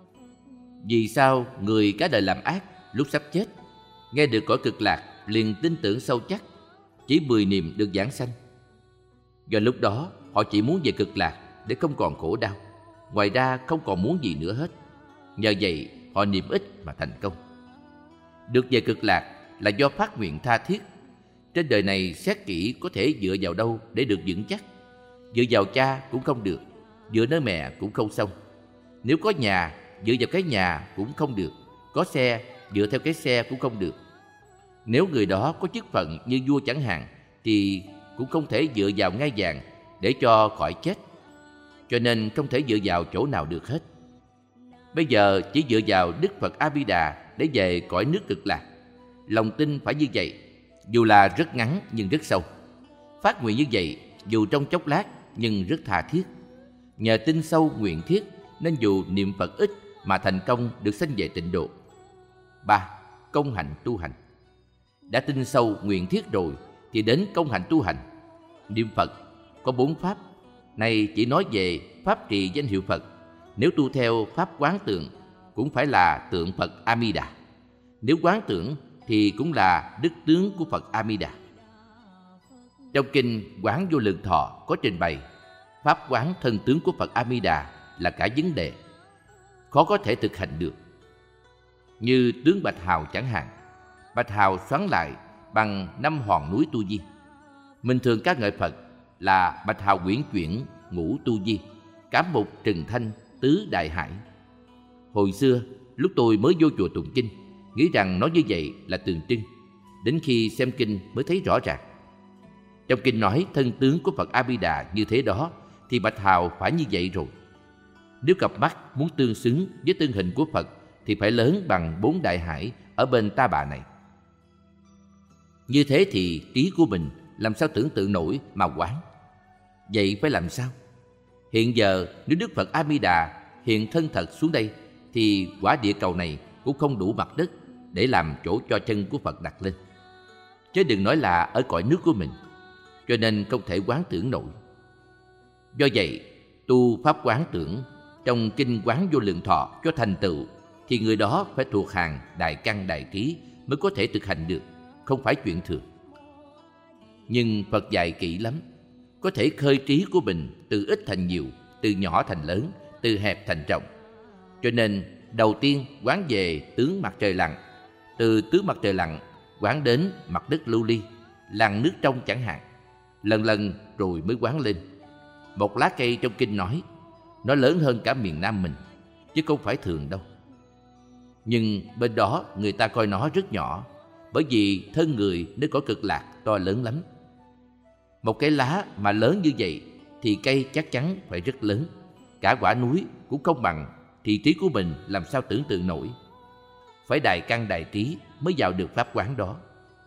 Vì sao người cả đời làm ác, lúc sắp chết nghe được cõi cực lạc liền tin tưởng sâu chắc, chỉ 10 niệm được giảng sanh? Do lúc đó họ chỉ muốn về cực lạc để không còn khổ đau, ngoài ra không còn muốn gì nữa hết. Nhờ vậy họ niệm ít mà thành công. Được về cực lạc là do phát nguyện tha thiết. Trên đời này xét kỹ có thể dựa vào đâu để được vững chắc? Dựa vào cha cũng không được, dựa nơi mẹ cũng không xong. Nếu có nhà, dựa vào cái nhà cũng không được. Có xe, dựa theo cái xe cũng không được. Nếu người đó có chức phận như vua chẳng hạn, thì cũng không thể dựa vào ngai vàng để cho khỏi chết. Cho nên không thể dựa vào chỗ nào được hết. Bây giờ chỉ dựa vào Đức Phật A Di Đà để về cõi nước cực lạc. Lòng tin phải như vậy, dù là rất ngắn nhưng rất sâu. Phát nguyện như vậy, dù trong chốc lát nhưng rất tha thiết. Nhờ tin sâu nguyện thiết nên dù niệm Phật ít mà thành công được sanh về tịnh độ. 3. Công hạnh tu hành. Đã tin sâu nguyện thiết rồi thì đến công hạnh tu hành. Niệm Phật có 4 pháp. Này chỉ nói về pháp trì danh hiệu Phật. Nếu tu theo pháp quán tượng cũng phải là tượng Phật A Di Đà. Nếu quán tưởng thì cũng là đức tướng của Phật A Di Đà. Trong kinh Quán Vô Lượng Thọ có trình bày pháp quán thân tướng của Phật A Di Đà là cả vấn đề, khó có thể thực hành được. Như tướng Bạch Hào chẳng hạn. Bạch Hào xoắn lại bằng 5 hòn núi tu di. Mình thường ca ngợi Phật là Bạch Hào quyển chuyển ngũ tu di, cám mục trừng thanh tứ đại hải. Hồi xưa lúc tôi mới vô chùa tụng kinh, nghĩ rằng nói như vậy là tượng trưng. Đến khi xem kinh mới thấy rõ ràng. Trong kinh nói thân tướng của Phật A Di Đà như thế đó, thì Bạch Hào phải như vậy rồi. Nếu cặp mắt muốn tương xứng với thân hình của Phật thì phải lớn bằng 4 đại hải ở bên Ta Bà này. Như thế thì trí của mình làm sao tưởng tượng nổi mà quán? Vậy phải làm sao? Hiện giờ nếu Đức Phật A Di Đà hiện thân thật xuống đây thì quả địa cầu này cũng không đủ mặt đất để làm chỗ cho chân của Phật đặt lên, chứ đừng nói là ở cõi nước của mình. Cho nên không thể quán tưởng nổi. Do vậy, tu pháp quán tưởng trong kinh Quán Vô Lượng Thọ cho thành tựu thì người đó phải thuộc hàng đại căn đại trí mới có thể thực hành được, không phải chuyện thường. Nhưng Phật dạy kỹ lắm, có thể khơi trí của mình từ ít thành nhiều, từ nhỏ thành lớn, từ hẹp thành rộng. Cho nên đầu tiên quán về tướng mặt trời lặn, từ tướng mặt trời lặn quán đến mặt đất lưu ly, làn nước trong chẳng hạn. Lần lần rồi mới quán lên. Một lá cây trong kinh nói, nó lớn hơn cả miền Nam mình, chứ không phải thường đâu. Nhưng bên đó người ta coi nó rất nhỏ, bởi vì thân người nơi cõi cực lạc to lớn lắm. Một cái lá mà lớn như vậy thì cây chắc chắn phải rất lớn. Cả quả núi cũng không bằng, thì trí của mình làm sao tưởng tượng nổi. Phải đại căn đại trí mới vào được pháp quán đó.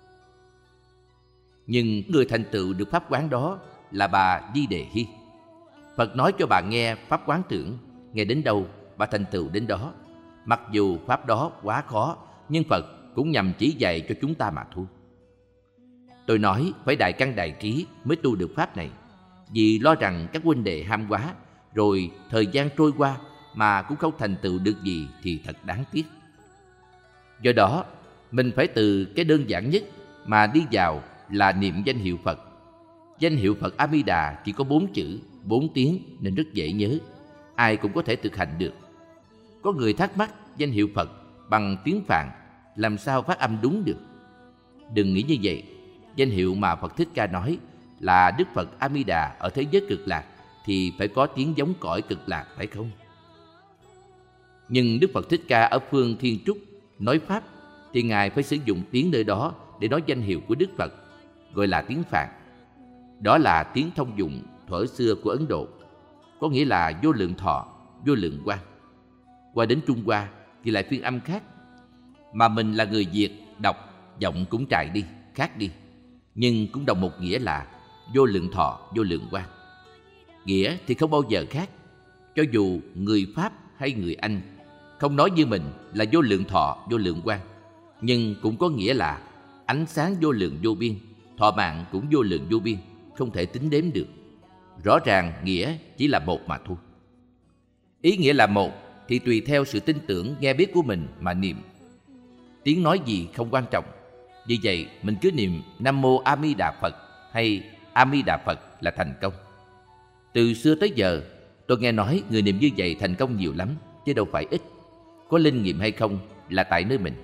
Nhưng người thành tựu được pháp quán đó là bà Di Đề Hy. Phật nói cho bà nghe pháp quán tưởng, nghe đến đâu bà thành tựu đến đó. Mặc dù pháp đó quá khó, nhưng Phật cũng nhằm chỉ dạy cho chúng ta mà thôi. Tôi nói phải đại căn đại trí mới tu được pháp này, vì lo rằng các huynh đệ ham quá, rồi thời gian trôi qua mà cũng không thành tựu được gì thì thật đáng tiếc. Do đó, mình phải từ cái đơn giản nhất mà đi vào là niệm danh hiệu Phật. Danh hiệu Phật A Di Đà chỉ có 4 chữ, 4 tiếng nên rất dễ nhớ, ai cũng có thể thực hành được. Có người thắc mắc danh hiệu Phật bằng tiếng Phạn làm sao phát âm đúng được. Đừng nghĩ như vậy. Danh hiệu mà Phật Thích Ca nói là Đức Phật A Di Đà ở thế giới cực lạc thì phải có tiếng giống cõi cực lạc, phải không? Nhưng Đức Phật Thích Ca ở phương Thiên Trúc nói pháp thì Ngài phải sử dụng tiếng nơi đó để nói danh hiệu của Đức Phật, gọi là tiếng Phạn. Đó là tiếng thông dụng thuở xưa của Ấn Độ, có nghĩa là vô lượng thọ, vô lượng quang. Qua đến Trung Hoa thì lại phiên âm khác. Mà mình là người Việt, đọc giọng cũng trải đi, khác đi, nhưng cũng đồng một nghĩa là vô lượng thọ, vô lượng quang. Nghĩa thì không bao giờ khác. Cho dù người Pháp hay người Anh không nói như mình là vô lượng thọ, vô lượng quang, nhưng cũng có nghĩa là ánh sáng vô lượng vô biên, thọ mạng cũng vô lượng vô biên, không thể tính đếm được. Rõ ràng nghĩa chỉ là một mà thôi. Ý nghĩa là một thì tùy theo sự tin tưởng nghe biết của mình mà niệm. Tiếng nói gì không quan trọng. Vì vậy mình cứ niệm Nam Mô A Di Đà Phật hay A Di Đà Phật là thành công. Từ xưa tới giờ tôi nghe nói người niệm như vậy thành công nhiều lắm, chứ đâu phải ít. Có linh nghiệm hay không là tại nơi mình.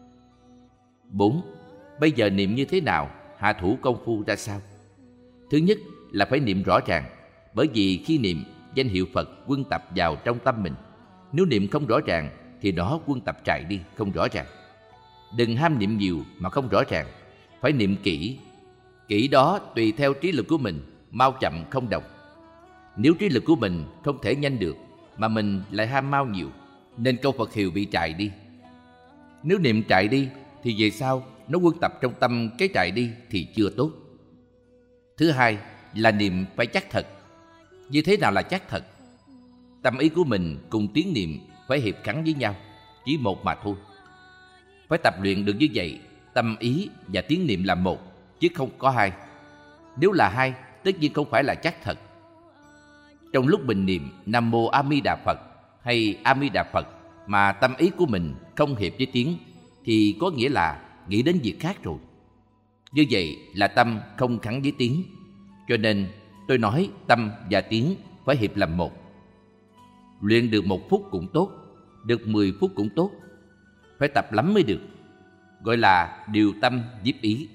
4. Bây giờ niệm như thế nào? Hạ thủ công phu ra sao? Thứ nhất là phải niệm rõ ràng. Bởi vì khi niệm, danh hiệu Phật quân tập vào trong tâm mình. Nếu niệm không rõ ràng thì đó quân tập trại đi, không rõ ràng. Đừng ham niệm nhiều mà không rõ ràng. Phải niệm kỹ. Kỹ đó tùy theo trí lực của mình, mau chậm không đồng. Nếu trí lực của mình không thể nhanh được mà mình lại ham mau nhiều, nên câu Phật hiệu bị trại đi. Nếu niệm trại đi thì về sau nó quân tập trong tâm cái trại đi thì chưa tốt. Thứ hai là niệm phải chắc thật. Như thế nào là chắc thật? Tâm ý của mình cùng tiếng niệm phải hiệp khắng với nhau, chỉ một mà thôi. Phải tập luyện được như vậy, tâm ý và tiếng niệm là một, chứ không có hai. Nếu là hai, tất nhiên không phải là chắc thật. Trong lúc mình niệm Nam Mô A Di Đà Phật hay A Di Đà Phật mà tâm ý của mình không hiệp với tiếng, thì có nghĩa là nghĩ đến việc khác rồi. Như vậy là tâm không khắng với tiếng. Cho nên tôi nói tâm và tiếng phải hiệp làm một. Luyện được 1 phút cũng tốt, được 10 phút cũng tốt. Phải tập lắm mới được. Gọi là điều tâm nhiếp ý.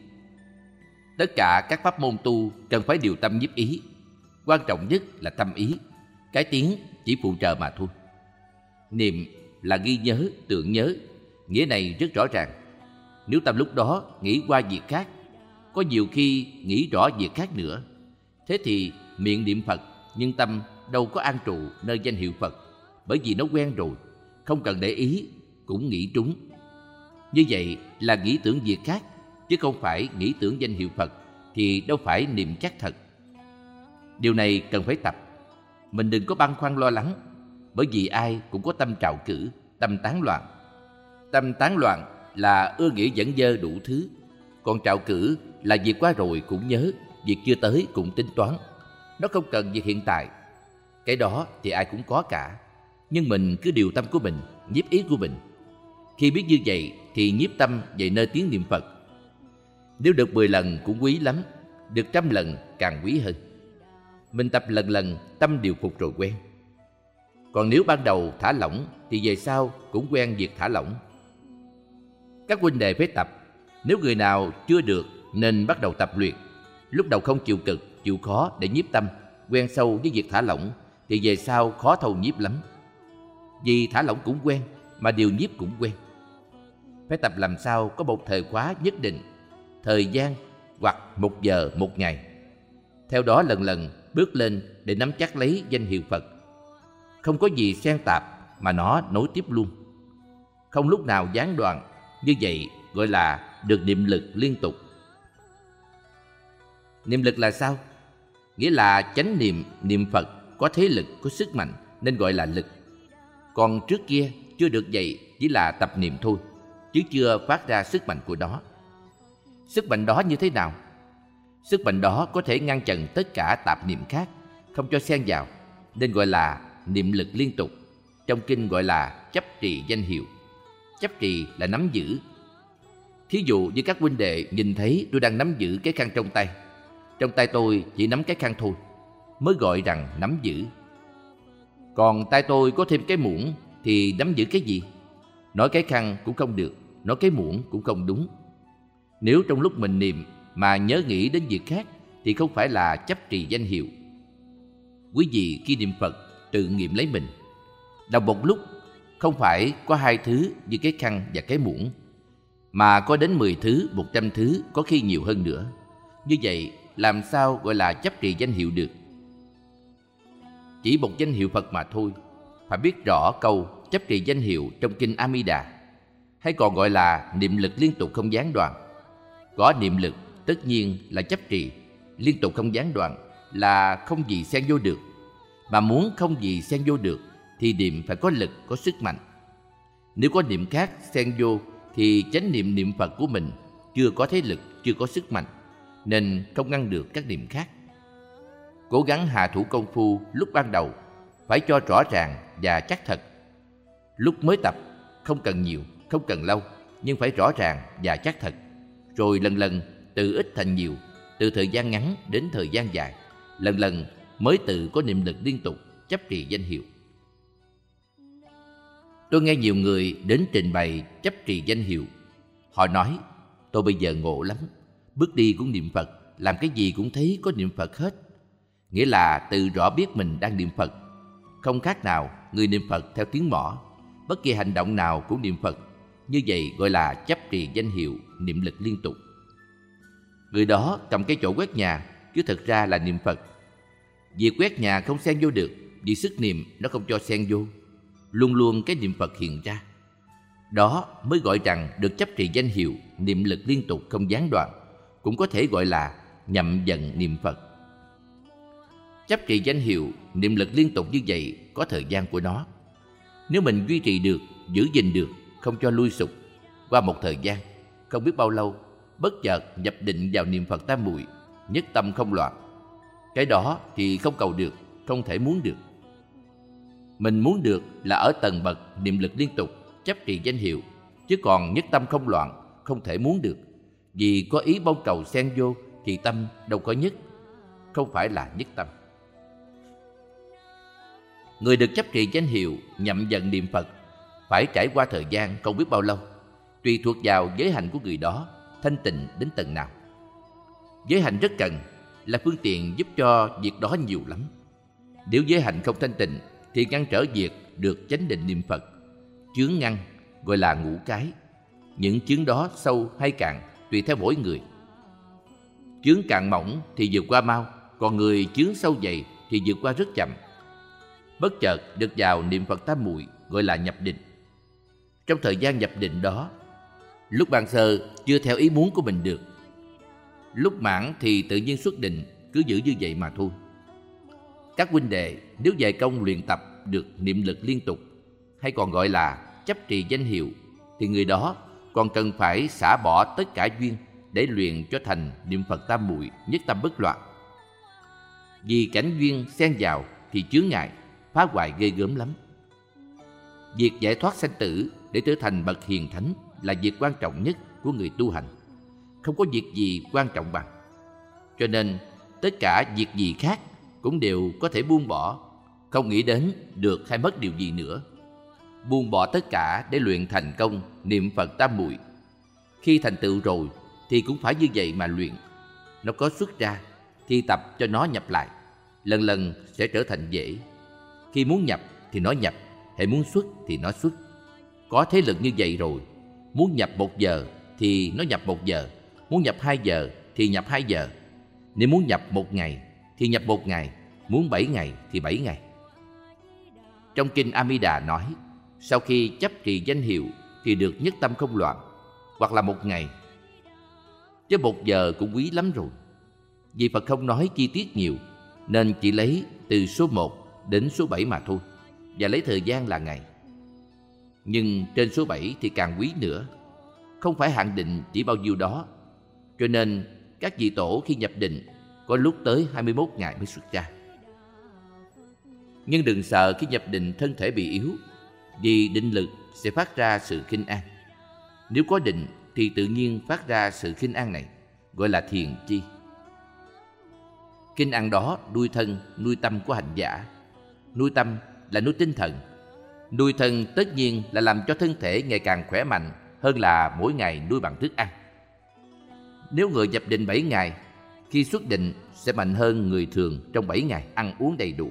Tất cả các pháp môn tu cần phải điều tâm nhiếp ý. Quan trọng nhất là tâm ý. Cái tiếng chỉ phụ trợ mà thôi. Niệm là ghi nhớ, tưởng nhớ. Nghĩa này rất rõ ràng. Nếu tâm lúc đó nghĩ qua việc khác, có nhiều khi nghĩ rõ việc khác nữa, thế thì miệng niệm Phật nhưng tâm đâu có an trụ nơi danh hiệu Phật. Bởi vì nó quen rồi, không cần để ý cũng nghĩ trúng. Như vậy là nghĩ tưởng việc khác, chứ không phải nghĩ tưởng danh hiệu Phật, thì đâu phải niệm chắc thật. Điều này cần phải tập. Mình đừng có băn khoăn lo lắng, bởi vì ai cũng có tâm trạo cử, tâm tán loạn. Tâm tán loạn là ưa nghĩ dẫn dơ đủ thứ. Còn trạo cử là việc qua rồi cũng nhớ, việc chưa tới cũng tính toán. Nó không cần việc hiện tại. Cái đó thì ai cũng có cả. Nhưng mình cứ điều tâm của mình, nhiếp ý của mình. Khi biết như vậy thì nhiếp tâm về nơi tiếng niệm Phật. Nếu được 10 lần cũng quý lắm, được 100 lần càng quý hơn. Mình tập lần lần tâm điều phục rồi quen. Còn nếu ban đầu thả lỏng thì về sau cũng quen việc thả lỏng. Các huynh đệ phải tập. Nếu người nào chưa được nên bắt đầu tập luyện. Lúc đầu không chịu cực, chịu khó để nhiếp tâm, quen sâu với việc thả lỏng, thì về sau khó thâu nhiếp lắm. Vì thả lỏng cũng quen, mà điều nhiếp cũng quen. Phải tập làm sao có một thời khóa nhất định, thời gian hoặc 1 giờ 1 ngày. Theo đó lần lần bước lên để nắm chắc lấy danh hiệu Phật. Không có gì xen tạp mà nó nối tiếp luôn. Không lúc nào gián đoạn. Như vậy gọi là được niệm lực liên tục. Niệm lực là sao? Nghĩa là chánh niệm, niệm Phật có thế lực, có sức mạnh nên gọi là lực. Còn trước kia chưa được vậy, chỉ là tập niệm thôi, chứ chưa phát ra sức mạnh của nó. Sức mạnh đó như thế nào? Sức mạnh đó có thể ngăn chặn tất cả tạp niệm khác, không cho xen vào, nên gọi là niệm lực liên tục. Trong kinh gọi là chấp trì danh hiệu. Chấp trì là nắm giữ. Thí dụ như các huynh đệ nhìn thấy tôi đang nắm giữ cái khăn trong tay. Trong tay tôi chỉ nắm cái khăn thôi, mới gọi rằng nắm giữ. Còn tay tôi có thêm cái muỗng thì nắm giữ cái gì? Nói cái khăn cũng không được, nói cái muỗng cũng không đúng. Nếu trong lúc mình niệm mà nhớ nghĩ đến việc khác thì không phải là chấp trì danh hiệu. Quý vị khi niệm Phật tự nghiệm lấy mình. Đồng một lúc không phải có 2 thứ như cái khăn và cái muỗng, mà có đến 10 thứ, 100 thứ, có khi nhiều hơn nữa. Như vậy làm sao gọi là chấp trì danh hiệu được? Chỉ một danh hiệu Phật mà thôi. Phải biết rõ câu chấp trì danh hiệu trong kinh A Di Đà, hay còn gọi là niệm lực liên tục không gián đoạn. Có niệm lực tất nhiên là chấp trì, liên tục không gián đoạn là không gì xen vô được. Mà muốn không gì xen vô được thì niệm phải có lực, có sức mạnh. Nếu có niệm khác xen vô thì chánh niệm niệm Phật của mình chưa có thế lực, chưa có sức mạnh, nên không ngăn được các niệm khác. Cố gắng hạ thủ công phu lúc ban đầu phải cho rõ ràng và chắc thật. Lúc mới tập không cần nhiều, không cần lâu, nhưng phải rõ ràng và chắc thật. Rồi lần lần từ ít thành nhiều, từ thời gian ngắn đến thời gian dài, lần lần mới tự có niệm lực liên tục chấp trì danh hiệu. Tôi nghe nhiều người đến trình bày chấp trì danh hiệu. Họ nói, tôi bây giờ ngộ lắm, bước đi cũng niệm Phật, làm cái gì cũng thấy có niệm Phật hết. Nghĩa là tự rõ biết mình đang niệm Phật. Không khác nào người niệm Phật theo tiếng mõ, bất kỳ hành động nào cũng niệm Phật. Như vậy gọi là chấp trì danh hiệu, niệm lực liên tục. Người đó cầm cái chổi quét nhà, chứ thực ra là niệm Phật. Việc quét nhà không xen vô được, vì sức niệm nó không cho xen vô. Luôn luôn cái niệm Phật hiện ra. Đó mới gọi rằng được chấp trì danh hiệu, niệm lực liên tục không gián đoạn. Cũng có thể gọi là nhậm dần niệm Phật. Chấp trì danh hiệu, niệm lực liên tục như vậy có thời gian của nó. Nếu mình duy trì được, giữ gìn được, không cho lui sụp, qua một thời gian, không biết bao lâu, bất chợt nhập định vào niệm Phật tam muội, nhất tâm không loạn. Cái đó thì không cầu được, không thể muốn được. Mình muốn được là ở tầng bậc niệm lực liên tục, chấp trì danh hiệu, chứ còn nhất tâm không loạn, không thể muốn được. Vì có ý mong cầu xen vô thì tâm đâu có nhất, không phải là nhất tâm. Người được chấp trì danh hiệu, nhậm dần niệm Phật phải trải qua thời gian không biết bao lâu, tùy thuộc vào giới hạnh của người đó thanh tịnh đến tầng nào. Giới hạnh rất cần, là phương tiện giúp cho việc đó nhiều lắm. Nếu giới hạnh không thanh tịnh thì ngăn trở việc được chánh định niệm Phật. Chướng ngăn gọi là ngũ cái. Những chướng đó sâu hay cạn tùy theo mỗi người. Chướng cạn mỏng thì vượt qua mau, còn người chướng sâu dày thì vượt qua rất chậm. Bất chợt được vào niệm Phật tam muội gọi là nhập định. Trong thời gian nhập định đó, lúc ban sơ chưa theo ý muốn của mình được, lúc mãn thì tự nhiên xuất định, cứ giữ như vậy mà thôi. Các huynh đệ nếu dày công luyện tập được niệm lực liên tục, hay còn gọi là chấp trì danh hiệu, thì người đó còn cần phải xả bỏ tất cả duyên để luyện cho thành niệm Phật tam muội nhất tâm bất loạn. Vì cảnh duyên xen vào thì chướng ngại, phá hoại ghê gớm lắm. Việc giải thoát sanh tử để trở thành bậc hiền thánh là việc quan trọng nhất của người tu hành. Không có việc gì quan trọng bằng. Cho nên tất cả việc gì khác cũng đều có thể buông bỏ, không nghĩ đến được hay mất điều gì nữa. Buông bỏ tất cả để luyện thành công niệm Phật tam muội. Khi thành tựu rồi thì cũng phải như vậy mà luyện. Nó có xuất ra thì tập cho nó nhập lại, lần lần sẽ trở thành dễ. Khi muốn nhập thì nó nhập, hay muốn xuất thì nó xuất. Có thế lực như vậy rồi, muốn nhập 1 giờ thì nó nhập 1 giờ, muốn nhập 2 giờ thì nhập 2 giờ. Nếu muốn nhập 1 ngày thì nhập 1 ngày, muốn 7 ngày thì 7 ngày. Trong kinh A Di Đà nói, sau khi chấp trì danh hiệu thì được nhất tâm không loạn, hoặc là 1 ngày. Chứ 1 giờ cũng quý lắm rồi. Vì Phật không nói chi tiết nhiều, nên chỉ lấy từ số 1 đến số 7 mà thôi, và lấy thời gian là ngày. Nhưng trên số 7 thì càng quý nữa, không phải hạn định chỉ bao nhiêu đó. Cho nên các vị tổ khi nhập định có lúc tới 21 ngày mới xuất ra. Nhưng đừng sợ khi nhập định thân thể bị yếu, vì định lực sẽ phát ra sự khinh an. Nếu có định thì tự nhiên phát ra sự khinh an này, gọi là thiền chi. Khinh an đó nuôi thân, nuôi tâm của hành giả. Nuôi tâm là nuôi tinh thần. Nuôi thân tất nhiên là làm cho thân thể ngày càng khỏe mạnh hơn là mỗi ngày nuôi bằng thức ăn. Nếu người nhập định 7 ngày, khi xuất định sẽ mạnh hơn người thường trong 7 ngày ăn uống đầy đủ.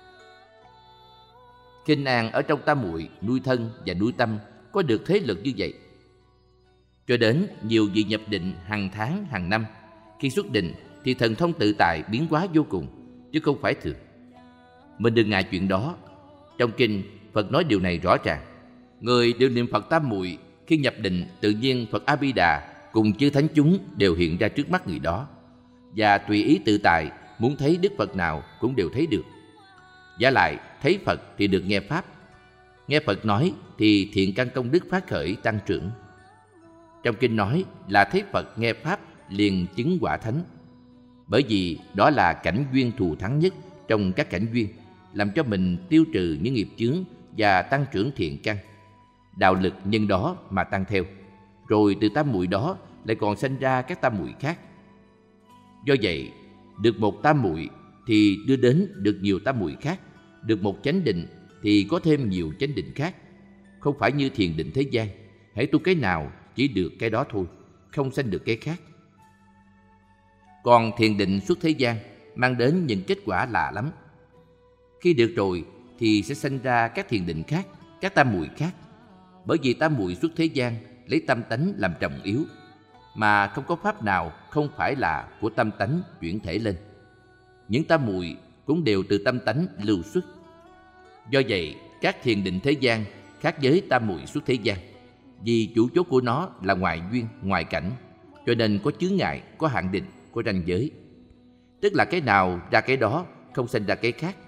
Khinh an ở trong tam muội nuôi thân và nuôi tâm có được thế lực như vậy. Cho đến nhiều vị nhập định hàng tháng, hàng năm, khi xuất định thì thần thông tự tại biến hóa vô cùng, chứ không phải thường. Mình đừng ngại chuyện đó. Trong kinh, Phật nói điều này rõ ràng. Người đều niệm Phật tam muội, khi nhập định tự nhiên Phật A Di Đà cùng chư thánh chúng đều hiện ra trước mắt người đó, và tùy ý tự tại, muốn thấy Đức Phật nào cũng đều thấy được. Vả lại thấy Phật thì được nghe Pháp. Nghe Phật nói thì thiện căn công đức phát khởi tăng trưởng. Trong kinh nói là thấy Phật nghe Pháp liền chứng quả thánh. Bởi vì đó là cảnh duyên thù thắng nhất trong các cảnh duyên, làm cho mình tiêu trừ những nghiệp chướng và tăng trưởng thiện căn. Đạo lực nhân đó mà tăng theo, rồi từ tam muội đó lại còn sanh ra các tam muội khác. Do vậy, được một tam muội thì đưa đến được nhiều tam muội khác, được một chánh định thì có thêm nhiều chánh định khác. Không phải như thiền định thế gian, hãy tu cái nào chỉ được cái đó thôi, không sanh được cái khác. Còn thiền định xuất thế gian mang đến những kết quả lạ lắm. Khi được rồi thì sẽ sanh ra các thiền định khác, các tam muội khác. Bởi vì tam muội xuất thế gian lấy tâm tánh làm trọng yếu, mà không có pháp nào không phải là của tâm tánh chuyển thể lên. Những tam muội cũng đều từ tâm tánh lưu xuất. Do vậy, các thiền định thế gian khác với tam muội xuất thế gian, vì chủ chốt của nó là ngoại duyên, ngoại cảnh, cho nên có chướng ngại, có hạn định, có ranh giới. Tức là cái nào ra cái đó, không sanh ra cái khác.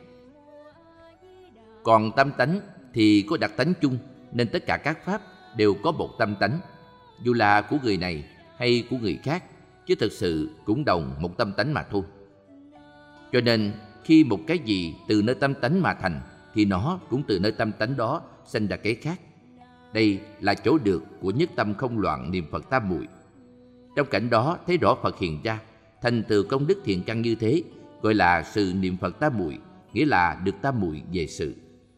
Còn tâm tánh thì có đặc tánh chung, nên tất cả các pháp đều có một tâm tánh, dù là của người này hay của người khác, chứ thực sự cũng đồng một tâm tánh mà thôi. Cho nên khi một cái gì từ nơi tâm tánh mà thành, thì nó cũng từ nơi tâm tánh đó sanh ra cái khác. Đây là chỗ được của nhất tâm không loạn niệm Phật tam muội. Trong cảnh đó thấy rõ Phật hiện ra, thành tựu công đức thiện căn như thế, gọi là sự niệm Phật tam muội, nghĩa là được tam muội về sự.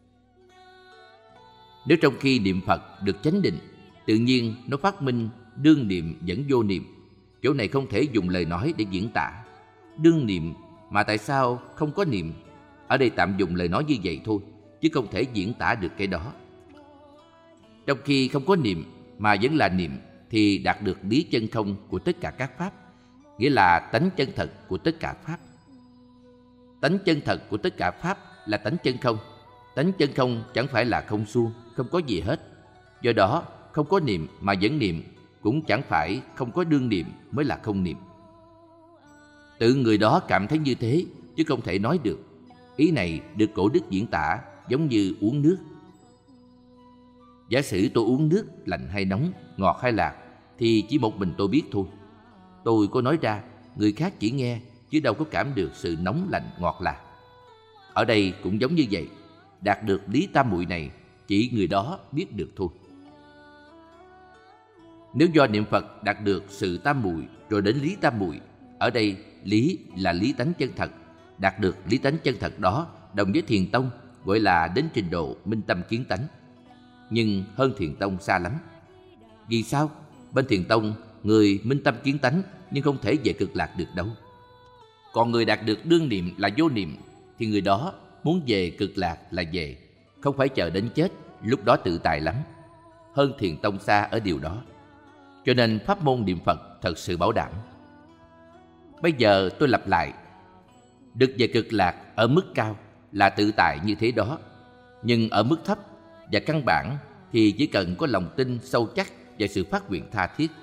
Nếu trong khi niệm Phật được chánh định, tự nhiên nó phát minh đương niệm dẫn vô niệm. Chỗ này không thể dùng lời nói để diễn tả. Đương niệm mà tại sao không có niệm? Ở đây tạm dùng lời nói như vậy thôi, chứ không thể diễn tả được cái đó. Trong khi không có niệm mà vẫn là niệm thì đạt được lý chân không của tất cả các pháp, nghĩa là tánh chân thật của tất cả pháp. Tánh chân thật của tất cả pháp là tánh chân không. Tánh chân không chẳng phải là không suông, không có gì hết. Do đó, không có niệm mà vẫn niệm cũng chẳng phải không có đương niệm mới là không niệm. Tự người đó cảm thấy như thế, chứ không thể nói được. Ý này được cổ đức diễn tả giống như uống nước. Giả sử tôi uống nước lạnh hay nóng, ngọt hay lạc, thì chỉ một mình tôi biết thôi. Tôi có nói ra, người khác chỉ nghe, chứ đâu có cảm được sự nóng lạnh ngọt lạc. Ở đây cũng giống như vậy, đạt được lý tam muội này, chỉ người đó biết được thôi. Nếu do niệm Phật đạt được sự tam muội rồi đến lý tam muội, ở đây lý là lý tánh chân thật, đạt được lý tánh chân thật đó đồng với Thiền Tông gọi là đến trình độ minh tâm kiến tánh. Nhưng hơn Thiền Tông xa lắm. Vì sao? Bên Thiền Tông người minh tâm kiến tánh nhưng không thể về cực lạc được đâu. Còn người đạt được đương niệm là vô niệm thì người đó muốn về cực lạc là về, không phải chờ đến chết, lúc đó tự tại lắm. Hơn Thiền Tông xa ở điều đó. Cho nên pháp môn niệm Phật thật sự bảo đảm. Bây giờ tôi lặp lại, được về cực lạc ở mức cao là tự tại như thế đó. Nhưng ở mức thấp và căn bản thì chỉ cần có lòng tin sâu chắc và sự phát nguyện tha thiết.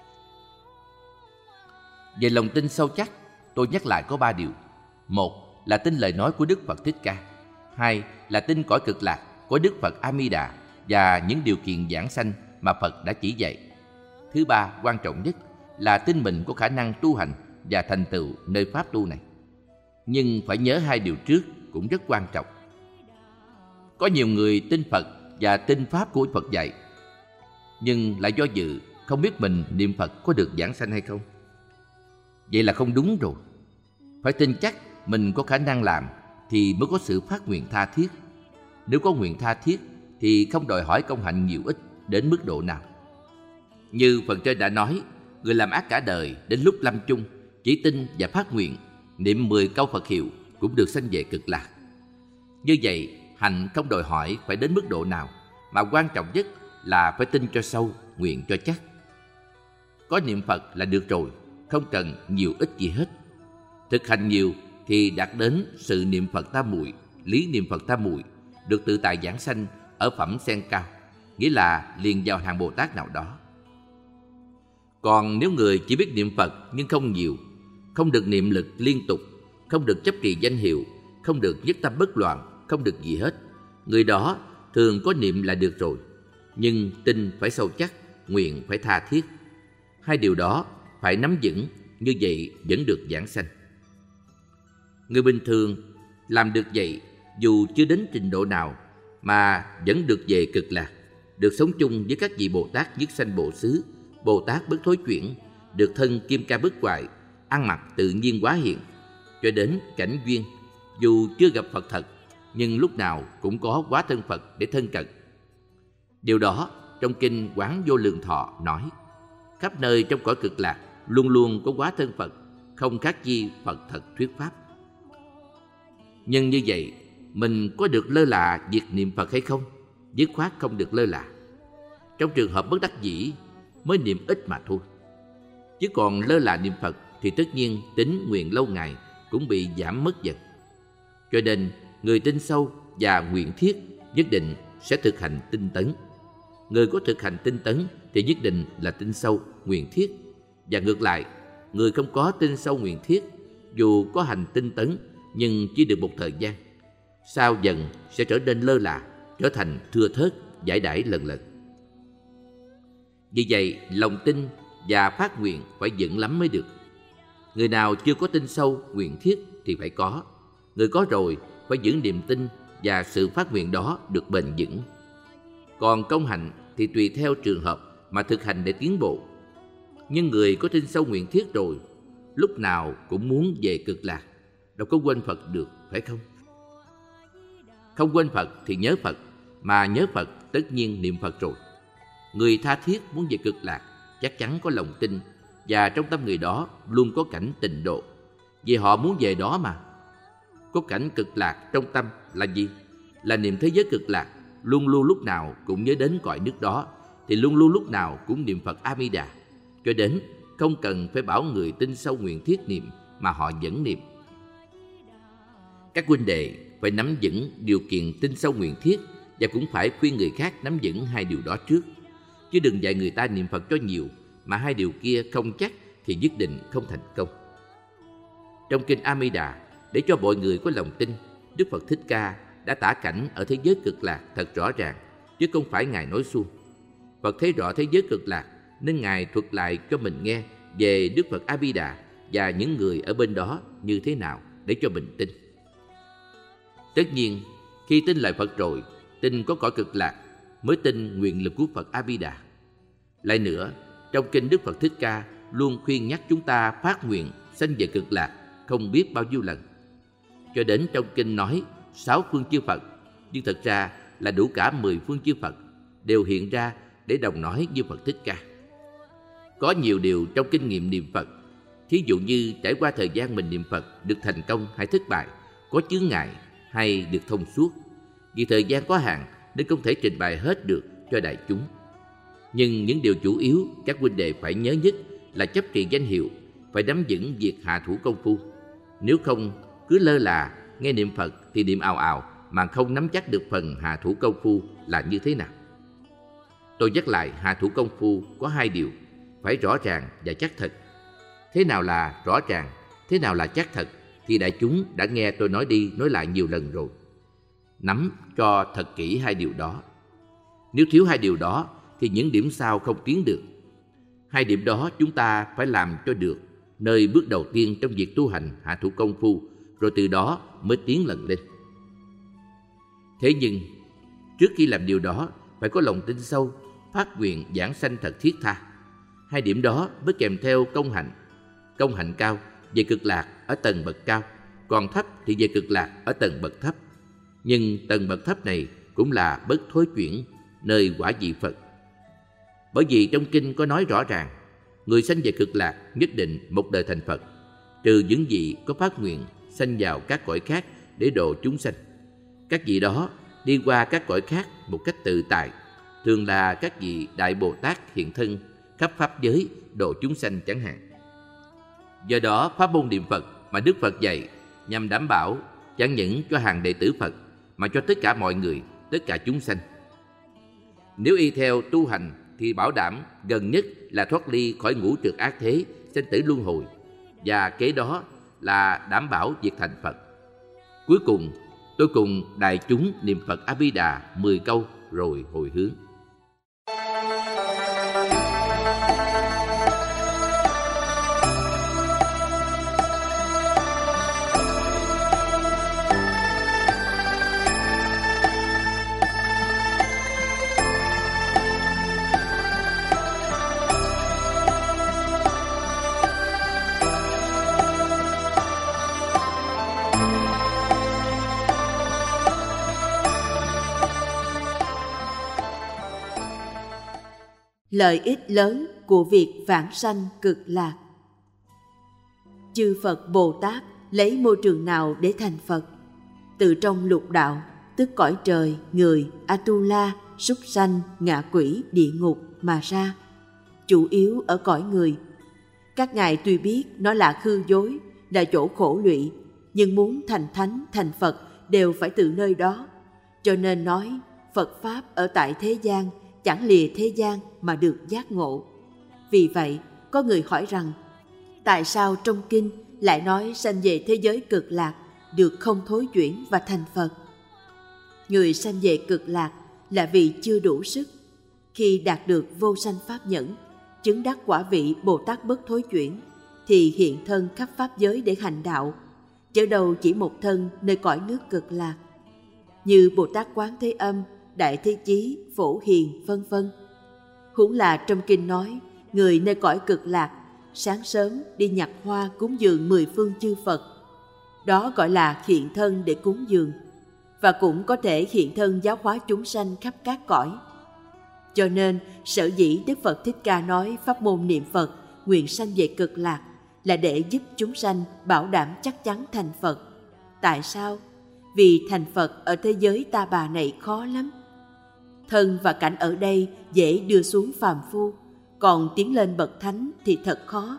Về lòng tin sâu chắc, tôi nhắc lại có 3 điều. Một là tin lời nói của Đức Phật Thích Ca. Hai là tin cõi cực lạc của Đức Phật A Di Đà và những điều kiện giảng sanh mà Phật đã chỉ dạy. Thứ ba, quan trọng nhất là tin mình có khả năng tu hành và thành tựu nơi pháp tu này. Nhưng phải nhớ 2 điều trước cũng rất quan trọng. Có nhiều người tin Phật và tin pháp của Phật dạy, nhưng lại do dự không biết mình niệm Phật có được giảng sanh hay không. Vậy là không đúng rồi. Phải tin chắc mình có khả năng làm thì mới có sự phát nguyện tha thiết. Nếu có nguyện tha thiết thì không đòi hỏi công hạnh nhiều ít đến mức độ nào. Như phần trên đã nói, người làm ác cả đời đến lúc lâm chung chỉ tin và phát nguyện niệm 10 câu Phật hiệu cũng được sanh về cực lạc. Như vậy, hạnh không đòi hỏi phải đến mức độ nào, mà quan trọng nhất là phải tin cho sâu, nguyện cho chắc. Có niệm Phật là được rồi, không cần nhiều ít gì hết. Thực hành nhiều thì đạt đến sự niệm Phật tam muội, lý niệm Phật tam muội, được tự tại giảng sanh ở phẩm sen cao, nghĩa là liền vào hàng Bồ Tát nào đó. Còn nếu người chỉ biết niệm Phật nhưng không nhiều, không được niệm lực liên tục, không được chấp trì danh hiệu, không được nhất tâm bất loạn, không được gì hết. Người đó thường có niệm là được rồi, nhưng tin phải sâu chắc, nguyện phải tha thiết. Hai điều đó phải nắm vững, như vậy vẫn được vãng sanh. Người bình thường làm được vậy, dù chưa đến trình độ nào mà vẫn được về cực lạc, được sống chung với các vị Bồ Tát nhất sanh bộ xứ, Bồ Tát bất thối chuyển, được thân kim ca bất hoại, ăn mặc tự nhiên hóa hiện, cho đến cảnh duyên, dù chưa gặp Phật thật, nhưng lúc nào cũng có hóa thân Phật để thân cận. Điều đó trong kinh Quán Vô Lượng Thọ nói, khắp nơi trong cõi cực lạc luôn luôn có hóa thân Phật, không khác chi Phật thật thuyết pháp. Nhưng như vậy, mình có được lơ là việc niệm Phật hay không? Dứt khoát không được lơ là. Trong trường hợp bất đắc dĩ mới niệm ít mà thôi. Chứ còn lơ là niệm Phật thì tất nhiên tính nguyện lâu ngày cũng bị giảm mất dần. Cho nên người tin sâu và nguyện thiết nhất định sẽ thực hành tinh tấn. Người có thực hành tinh tấn thì nhất định là tin sâu, nguyện thiết. Và ngược lại, người không có tin sâu nguyện thiết, dù có hành tinh tấn nhưng chỉ được một thời gian, sau dần sẽ trở nên lơ là, trở thành thưa thớt, giải đãi lần lần. Vì vậy, lòng tin và phát nguyện phải vững lắm mới được. Người nào chưa có tin sâu, nguyện thiết thì phải có. Người có rồi phải giữ niềm tin và sự phát nguyện đó được bền vững. Còn công hạnh thì tùy theo trường hợp mà thực hành để tiến bộ. Nhưng người có tin sâu nguyện thiết rồi, lúc nào cũng muốn về cực lạc, đâu có quên Phật được, phải không? Không quên Phật thì nhớ Phật, mà nhớ Phật tất nhiên niệm Phật rồi. Người tha thiết muốn về cực lạc chắc chắn có lòng tin, và trong tâm người đó luôn có cảnh tịnh độ, vì họ muốn về đó mà. Có cảnh cực lạc trong tâm là gì? Là niệm thế giới cực lạc, luôn luôn lúc nào cũng nhớ đến cõi nước đó, thì luôn luôn lúc nào cũng niệm Phật A Di Đà, cho đến không cần phải bảo người tin sâu nguyện thiết niệm mà họ vẫn niệm. Các huynh đệ phải nắm vững điều kiện tin sâu nguyện thiết, và cũng phải khuyên người khác nắm vững hai điều đó trước. Chứ đừng dạy người ta niệm Phật cho nhiều mà hai điều kia không chắc thì nhất định không thành công. Trong kinh A Di Đà, để cho mọi người có lòng tin, Đức Phật Thích Ca đã tả cảnh ở thế giới cực lạc thật rõ ràng, chứ không phải Ngài nói suông. Phật thấy rõ thế giới cực lạc nên Ngài thuật lại cho mình nghe về Đức Phật A Di Đà và những người ở bên đó như thế nào để cho mình tin. Tất nhiên, khi tin lại Phật rồi, tin có cõi cực lạc, mới tin nguyện lực của Phật A Di Đà. Lại nữa, trong kinh Đức Phật Thích Ca luôn khuyên nhắc chúng ta phát nguyện sanh về cực lạc không biết bao nhiêu lần. Cho đến trong kinh nói 6 phương chư Phật, nhưng thật ra là đủ cả 10 phương chư Phật đều hiện ra để đồng nói như Phật Thích Ca. Có nhiều điều trong kinh nghiệm niệm Phật, thí dụ như trải qua thời gian mình niệm Phật được thành công hay thất bại, có chướng ngại hay được thông suốt. Vì thời gian có hạn nên không thể trình bày hết được cho đại chúng. Nhưng những điều chủ yếu các huynh đệ phải nhớ nhất là chấp trì danh hiệu, phải nắm vững việc hạ thủ công phu. Nếu không, cứ lơ là nghe niệm Phật thì niệm ào ào mà không nắm chắc được phần hạ thủ công phu là như thế nào. Tôi nhắc lại, hạ thủ công phu có hai điều, phải rõ ràng và chắc thật. Thế nào là rõ ràng, thế nào là chắc thật thì đại chúng đã nghe tôi nói đi nói lại nhiều lần rồi. Nắm cho thật kỹ hai điều đó. Nếu thiếu hai điều đó thì những điểm sau không tiến được. Hai điểm đó chúng ta phải làm cho được nơi bước đầu tiên trong việc tu hành hạ thủ công phu, rồi từ đó mới tiến lần lên. Thế nhưng trước khi làm điều đó phải có lòng tin sâu, phát nguyện giảng sanh thật thiết tha. Hai điểm đó mới kèm theo công hạnh. Công hạnh cao về cực lạc ở tầng bậc cao, còn thấp thì về cực lạc ở tầng bậc thấp. Nhưng tầng bậc thấp này cũng là bất thối chuyển, nơi quả vị Phật. Bởi vì trong kinh có nói rõ ràng, người sanh về cực lạc nhất định một đời thành Phật, trừ những vị có phát nguyện sanh vào các cõi khác để độ chúng sanh. Các vị đó đi qua các cõi khác một cách tự tại, thường là các vị Đại Bồ Tát hiện thân khắp pháp giới độ chúng sanh chẳng hạn. Do đó pháp môn niệm Phật mà Đức Phật dạy nhằm đảm bảo chẳng những cho hàng đệ tử Phật mà cho tất cả mọi người, tất cả chúng sanh. Nếu y theo tu hành thì bảo đảm gần nhất là thoát ly khỏi ngũ trược ác thế, sanh tử luân hồi, và kế đó là đảm bảo việc thành Phật. Cuối cùng tôi cùng đại chúng niệm Phật A Di Đà 10 câu rồi hồi hướng. Lợi ích lớn của việc vãng sanh cực lạc. Chư Phật Bồ Tát lấy môi trường nào để thành Phật? Từ trong lục đạo, tức cõi trời, người, Atula, súc sanh, ngạ quỷ, địa ngục mà ra, chủ yếu ở cõi người. Các ngài tuy biết nó là hư dối, là chỗ khổ lụy, nhưng muốn thành thánh, thành Phật đều phải từ nơi đó. Cho nên nói Phật Pháp ở tại thế gian, chẳng lìa thế gian mà được giác ngộ. Vì vậy, có người hỏi rằng, tại sao trong kinh lại nói sanh về thế giới cực lạc, được không thối chuyển và thành Phật? Người sanh về cực lạc là vì chưa đủ sức. Khi đạt được vô sanh pháp nhẫn, chứng đắc quả vị Bồ Tát bất thối chuyển, thì hiện thân khắp pháp giới để hành đạo, chớ đâu chỉ một thân nơi cõi nước cực lạc. Như Bồ Tát Quán Thế Âm, Đại Thế Chí, Phổ Hiền, vân vân. Huống là trong kinh nói, người nơi cõi cực lạc, sáng sớm đi nhặt hoa cúng dường 10 phương chư Phật. Đó gọi là hiện thân để cúng dường, và cũng có thể hiện thân giáo hóa chúng sanh khắp các cõi. Cho nên, sở dĩ Đức Phật Thích Ca nói pháp môn niệm Phật, nguyện sanh về cực lạc, là để giúp chúng sanh bảo đảm chắc chắn thành Phật. Tại sao? Vì thành Phật ở thế giới ta bà này khó lắm. Thân và cảnh ở đây dễ đưa xuống phàm phu, còn tiến lên bậc thánh thì thật khó.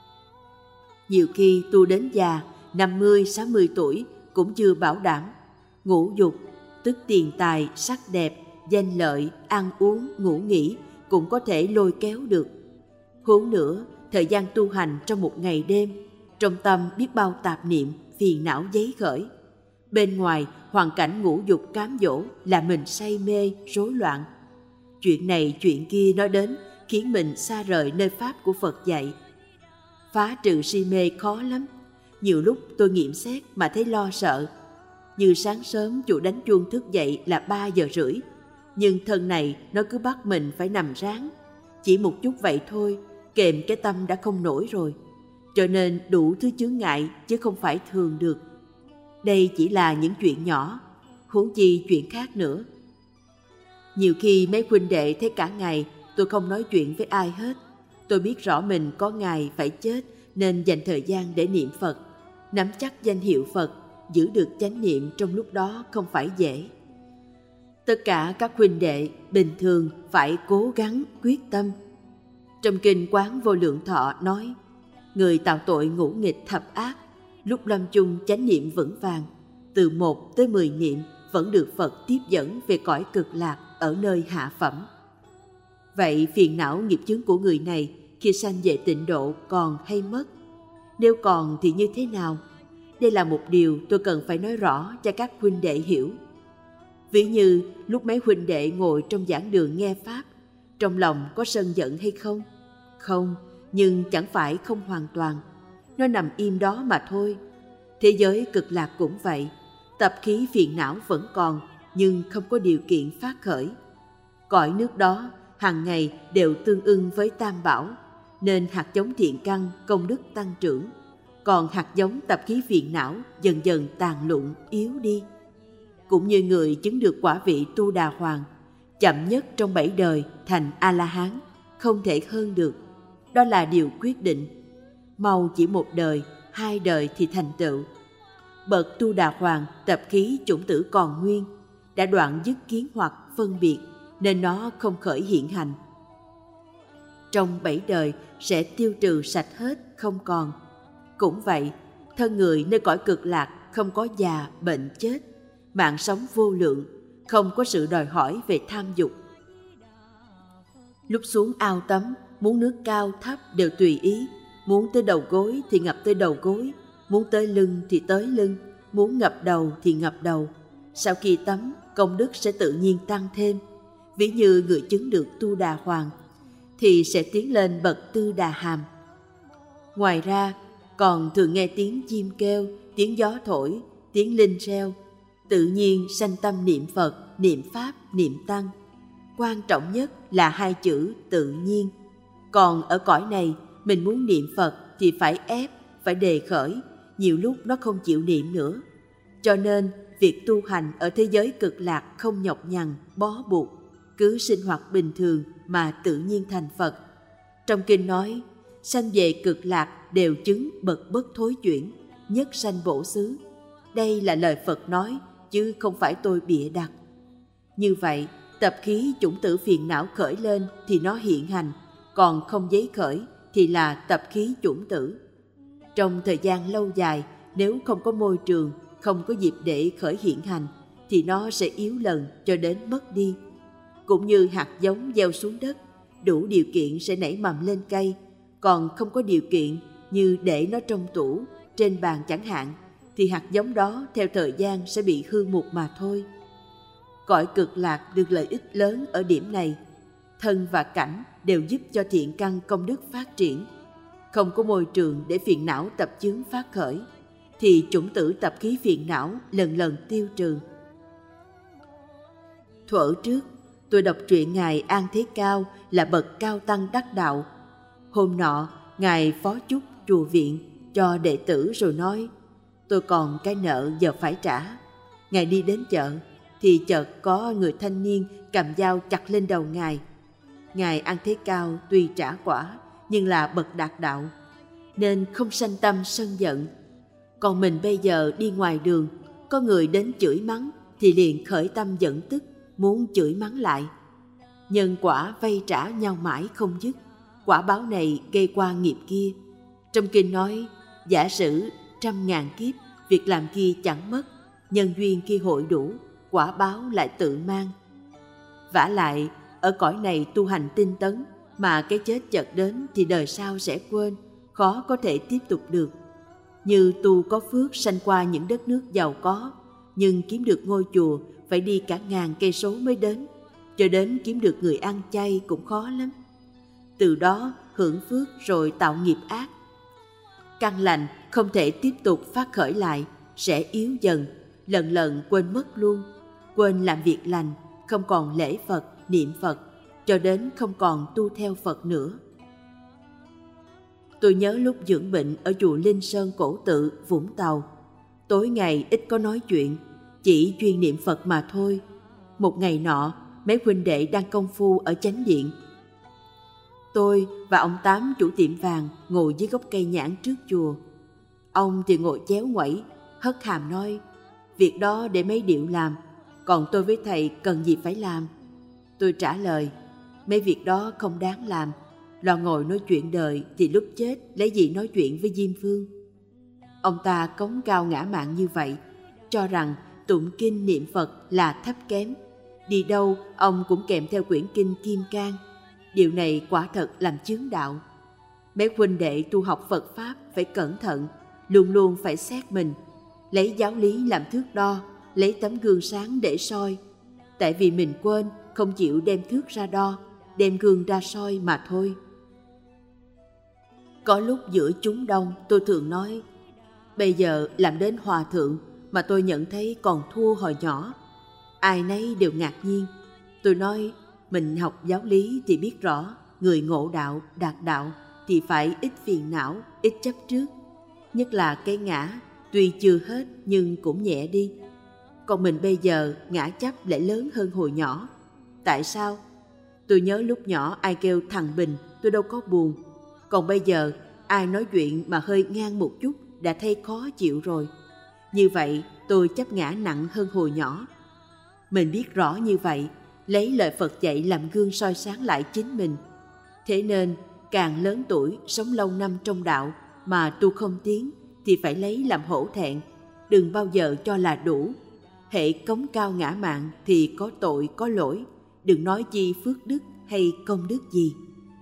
Nhiều khi tu đến già, 50, 60 tuổi cũng chưa bảo đảm. Ngũ dục, tức tiền tài, sắc đẹp, danh lợi, ăn uống, ngủ nghỉ cũng có thể lôi kéo được. Huống nữa, thời gian tu hành trong một ngày đêm, trong tâm biết bao tạp niệm, phiền não dấy khởi. Bên ngoài, hoàn cảnh ngũ dục cám dỗ là mình say mê, rối loạn. Chuyện này chuyện kia nói đến khiến mình xa rời nơi pháp của Phật dạy. Phá trừ si mê khó lắm. Nhiều lúc tôi nghiệm xét mà thấy lo sợ. Như sáng sớm chủ đánh chuông thức dậy là 3 giờ rưỡi, nhưng thân này nó cứ bắt mình phải nằm ráng. Chỉ một chút vậy thôi, kềm cái tâm đã không nổi rồi. Cho nên đủ thứ chướng ngại chứ không phải thường được. Đây chỉ là những chuyện nhỏ, huống chi chuyện khác nữa. Nhiều khi mấy huynh đệ thấy cả ngày tôi không nói chuyện với ai hết. Tôi biết rõ mình có ngày phải chết nên dành thời gian để niệm Phật. Nắm chắc danh hiệu Phật, giữ được chánh niệm trong lúc đó không phải dễ. Tất cả các huynh đệ bình thường phải cố gắng quyết tâm. Trong kinh Quán Vô Lượng Thọ nói, người tạo tội ngũ nghịch thập ác, lúc lâm chung chánh niệm vững vàng, từ 1 tới 10 niệm vẫn được Phật tiếp dẫn về cõi cực lạc ở nơi hạ phẩm. Vậy phiền não nghiệp chướng của người này khi sanh về tịnh độ còn hay mất? Nếu còn thì như thế nào? Đây là một điều tôi cần phải nói rõ cho các huynh đệ hiểu. Ví như lúc mấy huynh đệ ngồi trong giảng đường nghe Pháp, trong lòng có sân giận hay không? Không, nhưng chẳng phải không hoàn toàn. Nó nằm im đó mà thôi. Thế giới cực lạc cũng vậy. Tập khí phiền não vẫn còn, nhưng không có điều kiện phát khởi. Cõi nước đó hàng ngày đều tương ưng với Tam Bảo, nên hạt giống thiện căn công đức tăng trưởng. Còn hạt giống tập khí phiền não dần dần tàn lụn, yếu đi. Cũng như người chứng được quả vị Tu Đà Hoàng, chậm nhất trong 7 đời thành A-la-hán, không thể hơn được. Đó là điều quyết định. Mau chỉ 1 đời, 2 đời thì thành tựu. Bậc Tu Đà Hoàng tập khí chủng tử còn nguyên, đã đoạn dứt kiến hoặc phân biệt, nên nó không khởi hiện hành. Trong 7 đời sẽ tiêu trừ sạch hết, không còn. Cũng vậy, thân người nơi cõi cực lạc không có già, bệnh, chết, mạng sống vô lượng, không có sự đòi hỏi về tham dục. Lúc xuống ao tắm, muốn nước cao thấp đều tùy ý, muốn tới đầu gối thì ngập tới đầu gối, muốn tới lưng thì tới lưng, muốn ngập đầu thì ngập đầu, Sau khi tắm, công đức sẽ tự nhiên tăng thêm. Ví như người chứng được Tu Đà Hoàng thì sẽ tiến lên bậc Tư Đà Hàm. Ngoài ra, còn thường nghe tiếng chim kêu, tiếng gió thổi, tiếng linh reo, tự nhiên sanh tâm niệm Phật, niệm Pháp, niệm Tăng. Quan trọng nhất là hai chữ tự nhiên. Còn ở cõi này, mình muốn niệm Phật thì phải ép, phải đề khởi, nhiều lúc nó không chịu niệm nữa. Cho nên, việc tu hành ở thế giới cực lạc không nhọc nhằn, bó buộc, cứ sinh hoạt bình thường mà tự nhiên thành Phật. Trong kinh nói, sanh về cực lạc đều chứng bậc bất thối chuyển, nhất sanh bổ xứ. Đây là lời Phật nói, chứ không phải tôi bịa đặt. Như vậy, tập khí chủng tử phiền não khởi lên thì nó hiện hành, còn không giấy khởi thì là tập khí chủng tử. Trong thời gian lâu dài, nếu không có môi trường, không có dịp để khởi hiện hành, thì nó sẽ yếu lần cho đến mất đi. Cũng như hạt giống gieo xuống đất, đủ điều kiện sẽ nảy mầm lên cây, còn không có điều kiện như để nó trong tủ, trên bàn chẳng hạn, thì hạt giống đó theo thời gian sẽ bị hư mục mà thôi. Cõi cực lạc được lợi ích lớn ở điểm này. Thân và cảnh đều giúp cho thiện căn công đức phát triển. Không có môi trường để phiền não tập chướng phát khởi, thì chủng tử tập khí phiền não lần lần tiêu trừ. Thuở trước, tôi đọc truyện Ngài An Thế Cao là bậc cao tăng đắc đạo. Hôm nọ, Ngài phó chúc chùa viện cho đệ tử rồi nói, tôi còn cái nợ giờ phải trả. Ngài đi đến chợ, thì chợt có người thanh niên cầm dao chặt lên đầu Ngài. Ngài An Thế Cao tuy trả quả, nhưng là bậc đạt đạo, nên không sanh tâm sân giận. Còn mình bây giờ đi ngoài đường, có người đến chửi mắng, thì liền khởi tâm giận tức, muốn chửi mắng lại. Nhân quả vay trả nhau mãi không dứt, quả báo này gây qua nghiệp kia. Trong kinh nói, giả sử 100.000 kiếp, việc làm kia chẳng mất, nhân duyên kia hội đủ, quả báo lại tự mang. Vả lại, ở cõi này tu hành tinh tấn, mà cái chết chợt đến thì đời sau sẽ quên, khó có thể tiếp tục được. Như tu có phước sanh qua những đất nước giàu có, nhưng kiếm được ngôi chùa phải đi cả ngàn cây số mới đến, cho đến kiếm được người ăn chay cũng khó lắm. Từ đó hưởng phước rồi tạo nghiệp ác. Căn lành không thể tiếp tục phát khởi lại, sẽ yếu dần, lần lần quên mất luôn, quên làm việc lành, không còn lễ Phật, niệm Phật, cho đến không còn tu theo Phật nữa. Tôi nhớ lúc dưỡng bệnh ở chùa Linh Sơn Cổ Tự, Vũng Tàu. Tối ngày ít có nói chuyện, chỉ chuyên niệm Phật mà thôi. Một ngày nọ, mấy huynh đệ đang công phu ở chánh điện. Tôi và ông Tám chủ tiệm vàng ngồi dưới gốc cây nhãn trước chùa. Ông thì ngồi chéo ngoẩy, hất hàm nói, việc đó để mấy điệu làm, còn tôi với thầy cần gì phải làm. Tôi trả lời, mấy việc đó không đáng làm, lo ngồi nói chuyện đời thì lúc chết lấy gì nói chuyện với Diêm Phương. Ông ta cống cao ngã mạn như vậy, cho rằng tụng kinh niệm Phật là thấp kém. Đi đâu ông cũng kèm theo quyển kinh Kim Cang. Điều này quả thật làm chướng đạo. Mấy huynh đệ tu học Phật Pháp phải cẩn thận, luôn luôn phải xét mình, lấy giáo lý làm thước đo, lấy tấm gương sáng để soi. Tại vì mình quên, không chịu đem thước ra đo, đem gương ra soi mà thôi. Có lúc giữa chúng đông tôi thường nói, bây giờ làm đến hòa thượng mà tôi nhận thấy còn thua hồi nhỏ. Ai nấy đều ngạc nhiên. Tôi nói, mình học giáo lý thì biết rõ, người ngộ đạo, đạt đạo thì phải ít phiền não, ít chấp trước. Nhất là cái ngã, tuy chưa hết nhưng cũng nhẹ đi. Còn mình bây giờ ngã chấp lại lớn hơn hồi nhỏ. Tại sao? Tôi nhớ lúc nhỏ ai kêu thằng Bình, tôi đâu có buồn. Còn bây giờ ai nói chuyện mà hơi ngang một chút đã thấy khó chịu rồi. Như vậy tôi chấp ngã nặng hơn hồi nhỏ. Mình biết rõ như vậy, lấy lời Phật dạy làm gương soi sáng lại chính mình. Thế nên càng lớn tuổi, sống lâu năm trong đạo mà tu không tiến thì phải lấy làm hổ thẹn, đừng bao giờ cho là đủ. Hễ cống cao ngã mạn thì có tội có lỗi, đừng nói chi phước đức hay công đức gì.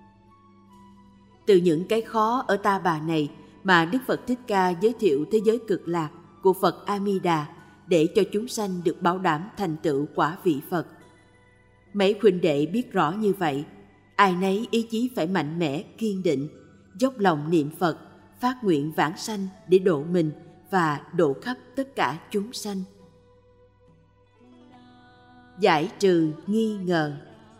Từ những cái khó ở Ta Bà này mà Đức Phật Thích Ca giới thiệu thế giới cực lạc của Phật A Di Đà để cho chúng sanh được bảo đảm thành tựu quả vị Phật. Mấy huynh đệ biết rõ như vậy, ai nấy ý chí phải mạnh mẽ, kiên định, dốc lòng niệm Phật, phát nguyện vãng sanh để độ mình và độ khắp tất cả chúng sanh. Giải trừ nghi ngờ.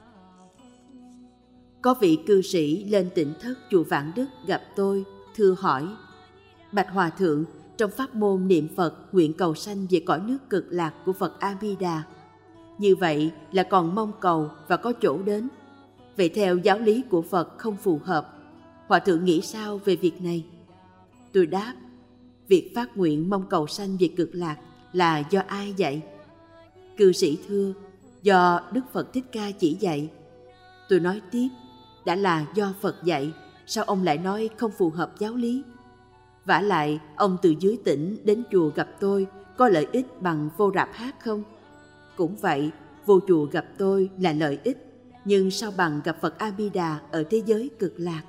Có vị cư sĩ lên Tịnh Thất chùa Vạn Đức gặp tôi, thưa hỏi: Bạch Hòa Thượng, trong pháp môn niệm Phật nguyện cầu sanh về cõi nước Cực Lạc của Phật A Di Đà, như vậy là còn mong cầu và có chỗ đến. Vậy theo giáo lý của Phật không phù hợp. Hòa Thượng nghĩ sao về việc này? Tôi đáp: việc phát nguyện mong cầu sanh về Cực Lạc là do ai dạy? Cư sĩ thưa: do Đức Phật Thích Ca chỉ dạy. Tôi nói tiếp: đã là do Phật dạy, sao ông lại nói không phù hợp giáo lý? Vả lại, ông từ dưới tỉnh đến chùa gặp tôi có lợi ích bằng vô rạp hát không? Cũng vậy, vô chùa gặp tôi là lợi ích, nhưng sao bằng gặp Phật A Di Đà ở thế giới Cực Lạc?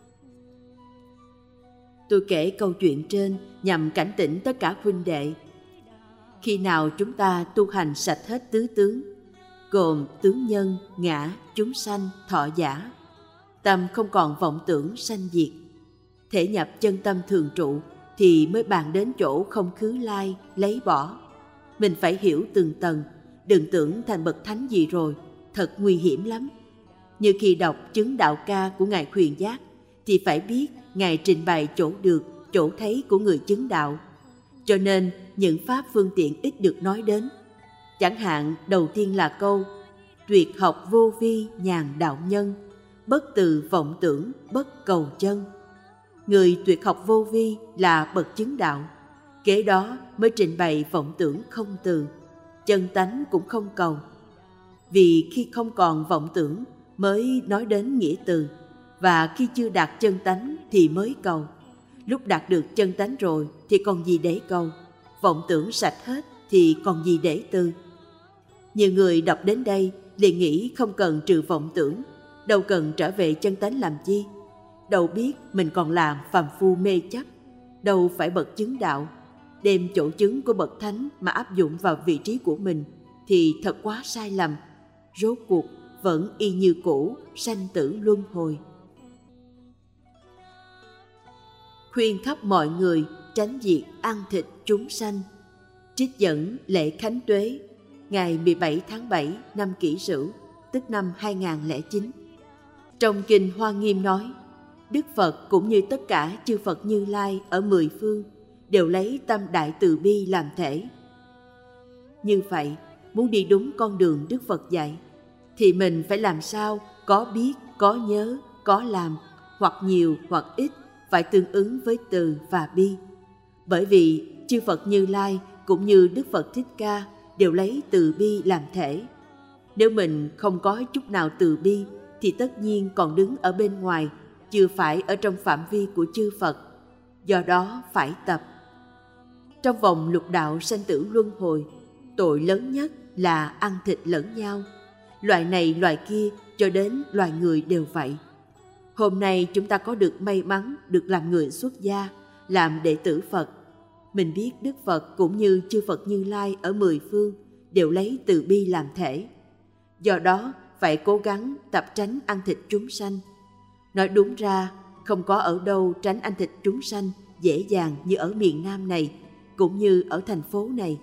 Tôi kể câu chuyện trên nhằm cảnh tỉnh tất cả huynh đệ. Khi nào chúng ta tu hành sạch hết tứ tướng, gồm tướng nhân, ngã, chúng sanh, thọ giả, tâm không còn vọng tưởng sanh diệt, thể nhập chân tâm thường trụ, thì mới bàn đến chỗ không khứ lai, lấy bỏ. Mình phải hiểu từng tầng, đừng tưởng thành bậc thánh gì rồi, thật nguy hiểm lắm. Như khi đọc chứng đạo ca của Ngài Khuyền Giác, thì phải biết Ngài trình bày chỗ được, chỗ thấy của người chứng đạo. Cho nên những pháp phương tiện ít được nói đến. Chẳng hạn đầu tiên là câu: tuyệt học vô vi nhàn đạo nhân, bất từ vọng tưởng bất cầu chân. Người tuyệt học vô vi là bậc chứng đạo, kế đó mới trình bày vọng tưởng không từ, chân tánh cũng không cầu. Vì khi không còn vọng tưởng mới nói đến nghĩa từ, và khi chưa đạt chân tánh thì mới cầu. Lúc đạt được chân tánh rồi thì còn gì để cầu, vọng tưởng sạch hết thì còn gì để từ. Nhiều người đọc đến đây liền nghĩ không cần trừ vọng tưởng, đâu cần trở về chân tánh làm chi. Đâu biết mình còn làm phàm phu mê chấp, đâu phải bậc chứng đạo. Đem chỗ chứng của bậc thánh mà áp dụng vào vị trí của mình thì thật quá sai lầm. Rốt cuộc vẫn y như cũ, sanh tử luân hồi. Khuyên khắp mọi người tránh việc ăn thịt chúng sanh. Trích dẫn lễ Khánh Tuế, ngày 17 tháng 7 năm Kỷ Sửu, tức năm 2009. Trong Kinh Hoa Nghiêm nói, Đức Phật cũng như tất cả chư Phật Như Lai ở mười phương đều lấy tâm đại từ bi làm thể. Như vậy, muốn đi đúng con đường Đức Phật dạy, thì mình phải làm sao có biết, có nhớ, có làm, hoặc nhiều hoặc ít, phải tương ứng với từ và bi. Bởi vì chư Phật Như Lai cũng như Đức Phật Thích Ca đều lấy từ bi làm thể. Nếu mình không có chút nào từ bi thì tất nhiên còn đứng ở bên ngoài, chưa phải ở trong phạm vi của chư Phật. Do đó phải tập. Trong vòng lục đạo sanh tử luân hồi, tội lớn nhất là ăn thịt lẫn nhau. Loài này loài kia cho đến loài người đều vậy. Hôm nay chúng ta có được may mắn được làm người xuất gia, làm đệ tử Phật. Mình biết Đức Phật cũng như chư Phật Như Lai ở mười phương đều lấy từ bi làm thể. Do đó phải cố gắng tập tránh ăn thịt chúng sanh. Nói đúng ra, không có ở đâu tránh ăn thịt chúng sanh dễ dàng như ở miền Nam này, cũng như ở thành phố này.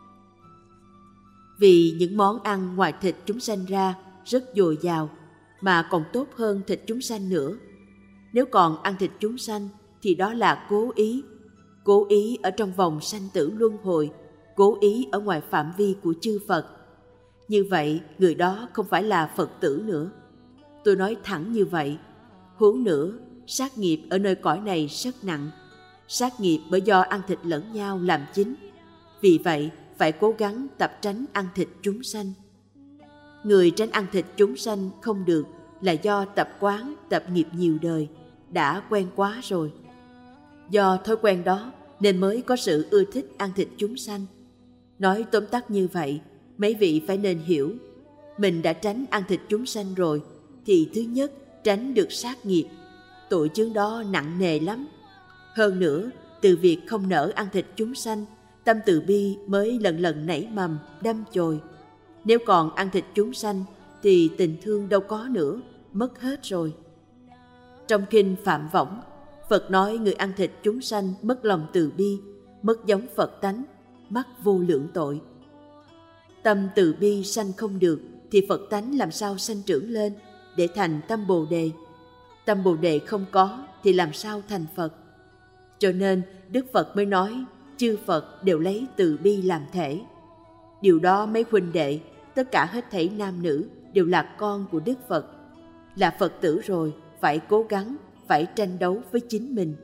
Vì những món ăn ngoài thịt chúng sanh ra rất dồi dào, mà còn tốt hơn thịt chúng sanh nữa. Nếu còn ăn thịt chúng sanh thì đó là cố ý ở trong vòng sanh tử luân hồi, cố ý ở ngoài phạm vi của chư Phật. Như vậy, người đó không phải là Phật tử nữa. Tôi nói thẳng như vậy. Huống nữa, sát nghiệp ở nơi cõi này rất nặng. Sát nghiệp bởi do ăn thịt lẫn nhau làm chính. Vì vậy, phải cố gắng tập tránh ăn thịt chúng sanh. Người tránh ăn thịt chúng sanh không được là do tập quán, tập nghiệp nhiều đời, đã quen quá rồi. Do thói quen đó nên mới có sự ưa thích ăn thịt chúng sanh. Nói tóm tắt như vậy, mấy vị phải nên hiểu, mình đã tránh ăn thịt chúng sanh rồi, thì thứ nhất, tránh được sát nghiệp. Tội chướng đó nặng nề lắm. Hơn nữa, từ việc không nỡ ăn thịt chúng sanh, tâm từ bi mới lần lần nảy mầm, đâm chồi. Nếu còn ăn thịt chúng sanh thì tình thương đâu có nữa, mất hết rồi. Trong kinh Phạm Võng, Phật nói người ăn thịt chúng sanh mất lòng từ bi, mất giống Phật tánh, mắc vô lượng tội. Tâm từ bi sanh không được thì Phật tánh làm sao sanh trưởng lên để thành tâm Bồ Đề? Tâm Bồ Đề không có thì làm sao thành Phật? Cho nên Đức Phật mới nói chư Phật đều lấy từ bi làm thể. Điều đó mấy huynh đệ, tất cả hết thảy nam nữ đều là con của Đức Phật. Là Phật tử rồi, phải cố gắng, phải tranh đấu với chính mình.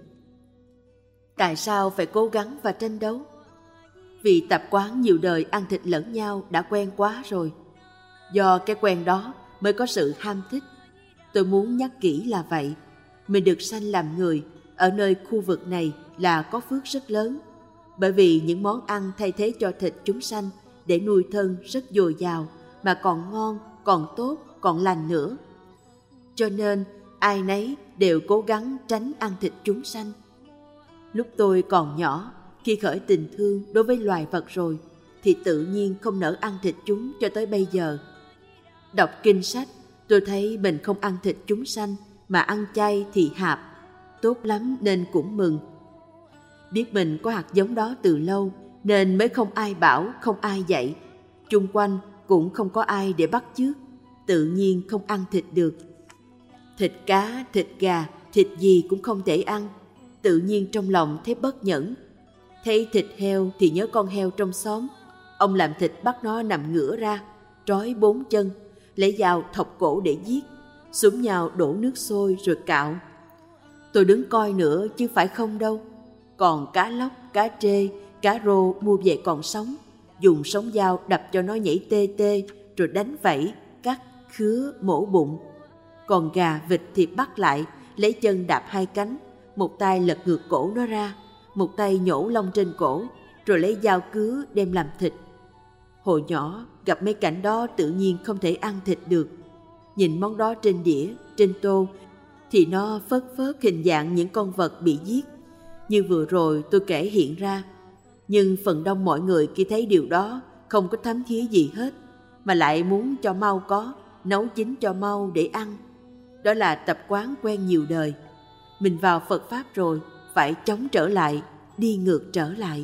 Tại sao phải cố gắng và tranh đấu? Vì tập quán nhiều đời ăn thịt lẫn nhau đã quen quá rồi. Do cái quen đó mới có sự ham thích. Tôi muốn nhắc kỹ là vậy. Mình được sanh làm người ở nơi khu vực này là có phước rất lớn. Bởi vì những món ăn thay thế cho thịt chúng sanh để nuôi thân rất dồi dào, mà còn ngon, còn tốt, còn lành nữa. Cho nên ai nấy đều cố gắng tránh ăn thịt chúng sanh. Lúc tôi còn nhỏ, khi khởi tình thương đối với loài vật rồi, thì tự nhiên không nỡ ăn thịt chúng cho tới bây giờ. Đọc kinh sách, tôi thấy mình không ăn thịt chúng sanh, mà ăn chay thì hạp. Tốt lắm nên cũng mừng. Biết mình có hạt giống đó từ lâu, nên mới không ai bảo, không ai dạy. Chung quanh cũng không có ai để bắt chước, tự nhiên không ăn thịt được. Thịt cá, thịt gà, thịt gì cũng không thể ăn. Tự nhiên trong lòng thấy bất nhẫn. Thấy thịt heo thì nhớ con heo trong xóm. Ông làm thịt bắt nó nằm ngửa ra, trói 4 chân, lấy dao thọc cổ để giết, xúm nhau đổ nước sôi rồi cạo. Tôi đứng coi nữa chứ phải không đâu. Còn cá lóc, cá trê, cá rô mua về còn sống, dùng sống dao đập cho nó nhảy tê tê, rồi đánh vảy, cắt, khứa, mổ bụng. Còn gà, vịt thì bắt lại, lấy chân đạp 2 cánh, một tay lật ngược cổ nó ra, một tay nhổ lông trên cổ, rồi lấy dao cứa đem làm thịt. Hồi nhỏ gặp mấy cảnh đó tự nhiên không thể ăn thịt được. Nhìn món đó trên đĩa, trên tô, thì nó phớt phớt hình dạng những con vật bị giết, như vừa rồi tôi kể hiện ra. Nhưng phần đông mọi người khi thấy điều đó không có thấm thía gì hết, mà lại muốn cho mau có, nấu chín cho mau để ăn. Đó là tập quán quen nhiều đời. Mình vào Phật Pháp rồi, phải chống trở lại, đi ngược trở lại.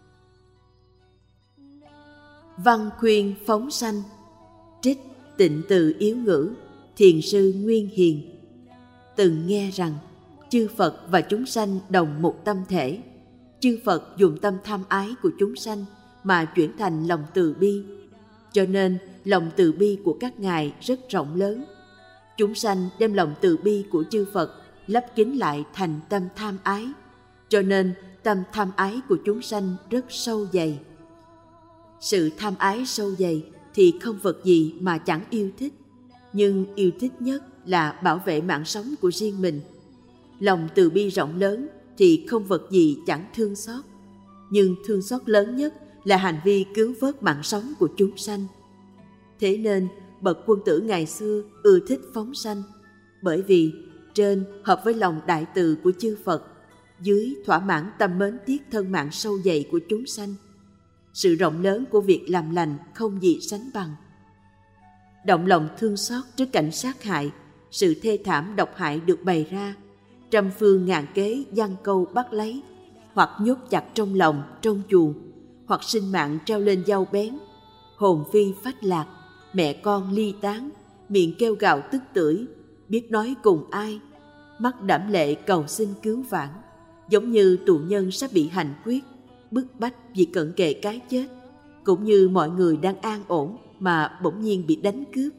Văn khuyên phóng sanh. Trích Tịnh Từ Yếu Ngữ, Thiền sư Nguyên Hiền. Từng nghe rằng chư Phật và chúng sanh đồng một tâm thể. Chư Phật dùng tâm tham ái của chúng sanh mà chuyển thành lòng từ bi. Cho nên lòng từ bi của các ngài rất rộng lớn. Chúng sanh đem lòng từ bi của chư Phật lấp kín lại thành tâm tham ái. Cho nên tâm tham ái của chúng sanh rất sâu dày. Sự tham ái sâu dày thì không vật gì mà chẳng yêu thích. Nhưng yêu thích nhất là bảo vệ mạng sống của riêng mình. Lòng từ bi rộng lớn thì không vật gì chẳng thương xót. Nhưng thương xót lớn nhất là hành vi cứu vớt mạng sống của chúng sanh. Thế nên bậc quân tử ngày xưa ưa thích phóng sanh, bởi vì trên hợp với lòng đại từ của chư Phật, dưới thỏa mãn tâm mến tiếc thân mạng sâu dày của chúng sanh. Sự rộng lớn của việc làm lành không gì sánh bằng. Động lòng thương xót trước cảnh sát hại, sự thê thảm độc hại được bày ra, trăm phương ngàn kế giăng câu bắt lấy, hoặc nhốt chặt trong lòng, trong chuồng, hoặc sinh mạng treo lên dao bén, hồn phi phách lạc, mẹ con ly tán, miệng kêu gào tức tưởi, biết nói cùng ai, mắt đẫm lệ cầu xin cứu vãn, giống như tù nhân sắp bị hành quyết, bức bách vì cận kề cái chết, cũng như mọi người đang an ổn mà bỗng nhiên bị đánh cướp.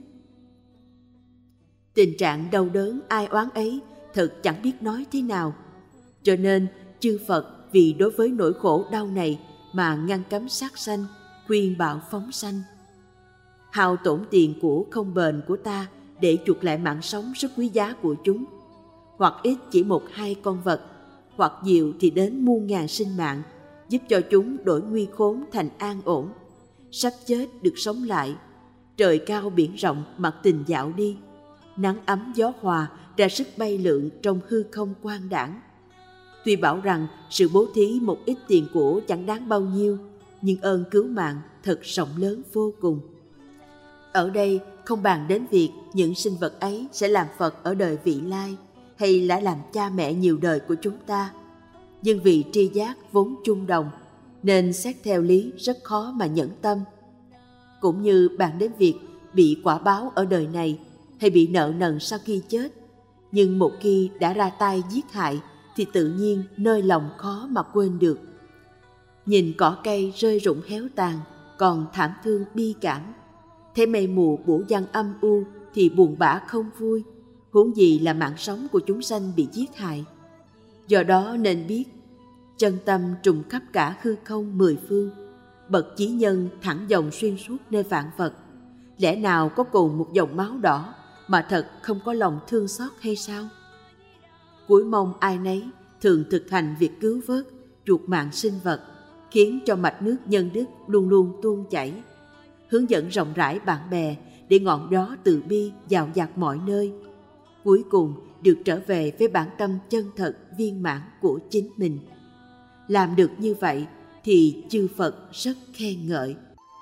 Tình trạng đau đớn ai oán ấy thật chẳng biết nói thế nào. Cho nên chư Phật vì đối với nỗi khổ đau này mà ngăn cấm sát sanh, khuyên bảo phóng sanh. Hao tổn tiền của không bền của ta để chuộc lại mạng sống rất quý giá của chúng. Hoặc ít chỉ 1-2 con vật, hoặc nhiều thì đến muôn ngàn sinh mạng, giúp cho chúng đổi nguy khốn thành an ổn. Sắp chết được sống lại, trời cao biển rộng mặc tình dạo đi, nắng ấm gió hòa ra sức bay lượn trong hư không quang đãng. Tuy bảo rằng sự bố thí một ít tiền của chẳng đáng bao nhiêu, nhưng ơn cứu mạng thật rộng lớn vô cùng. Ở đây không bàn đến việc những sinh vật ấy sẽ làm Phật ở đời vị lai, hay là làm cha mẹ nhiều đời của chúng ta. Nhưng vì tri giác vốn chung đồng, nên xét theo lý rất khó mà nhẫn tâm. Cũng như bàn đến việc bị quả báo ở đời này, hay bị nợ nần sau khi chết, nhưng một khi đã ra tay giết hại thì tự nhiên nơi lòng khó mà quên được. Nhìn cỏ cây rơi rụng héo tàn còn thảm thương bi cảm, thấy mây mù bủa giăng âm u thì buồn bã không vui, huống gì là mạng sống của chúng sanh bị giết hại. Do đó nên biết, chân tâm trùng khắp cả hư không mười phương, bậc chí nhân thẳng dòng xuyên suốt nơi vạn vật, lẽ nào có cùng một dòng máu đỏ mà thật không có lòng thương xót hay sao? Cuối mong ai nấy thường thực hành việc cứu vớt, chuộc mạng sinh vật, khiến cho mạch nước nhân đức luôn luôn tuôn chảy, hướng dẫn rộng rãi bạn bè để ngọn gió từ bi dạo dạt mọi nơi, cuối cùng được trở về với bản tâm chân thật viên mãn của chính mình. Làm được như vậy thì chư Phật rất khen ngợi.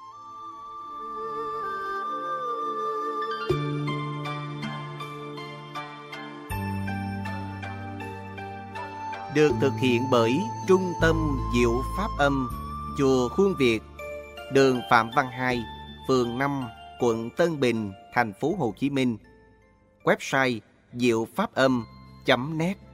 Được thực hiện bởi Trung tâm Diệu Pháp Âm, Chùa Khuôn Việt, đường Phạm Văn Hai, phường 5, quận Tân Bình, thành phố Hồ Chí Minh. Website diệu pháp âm.net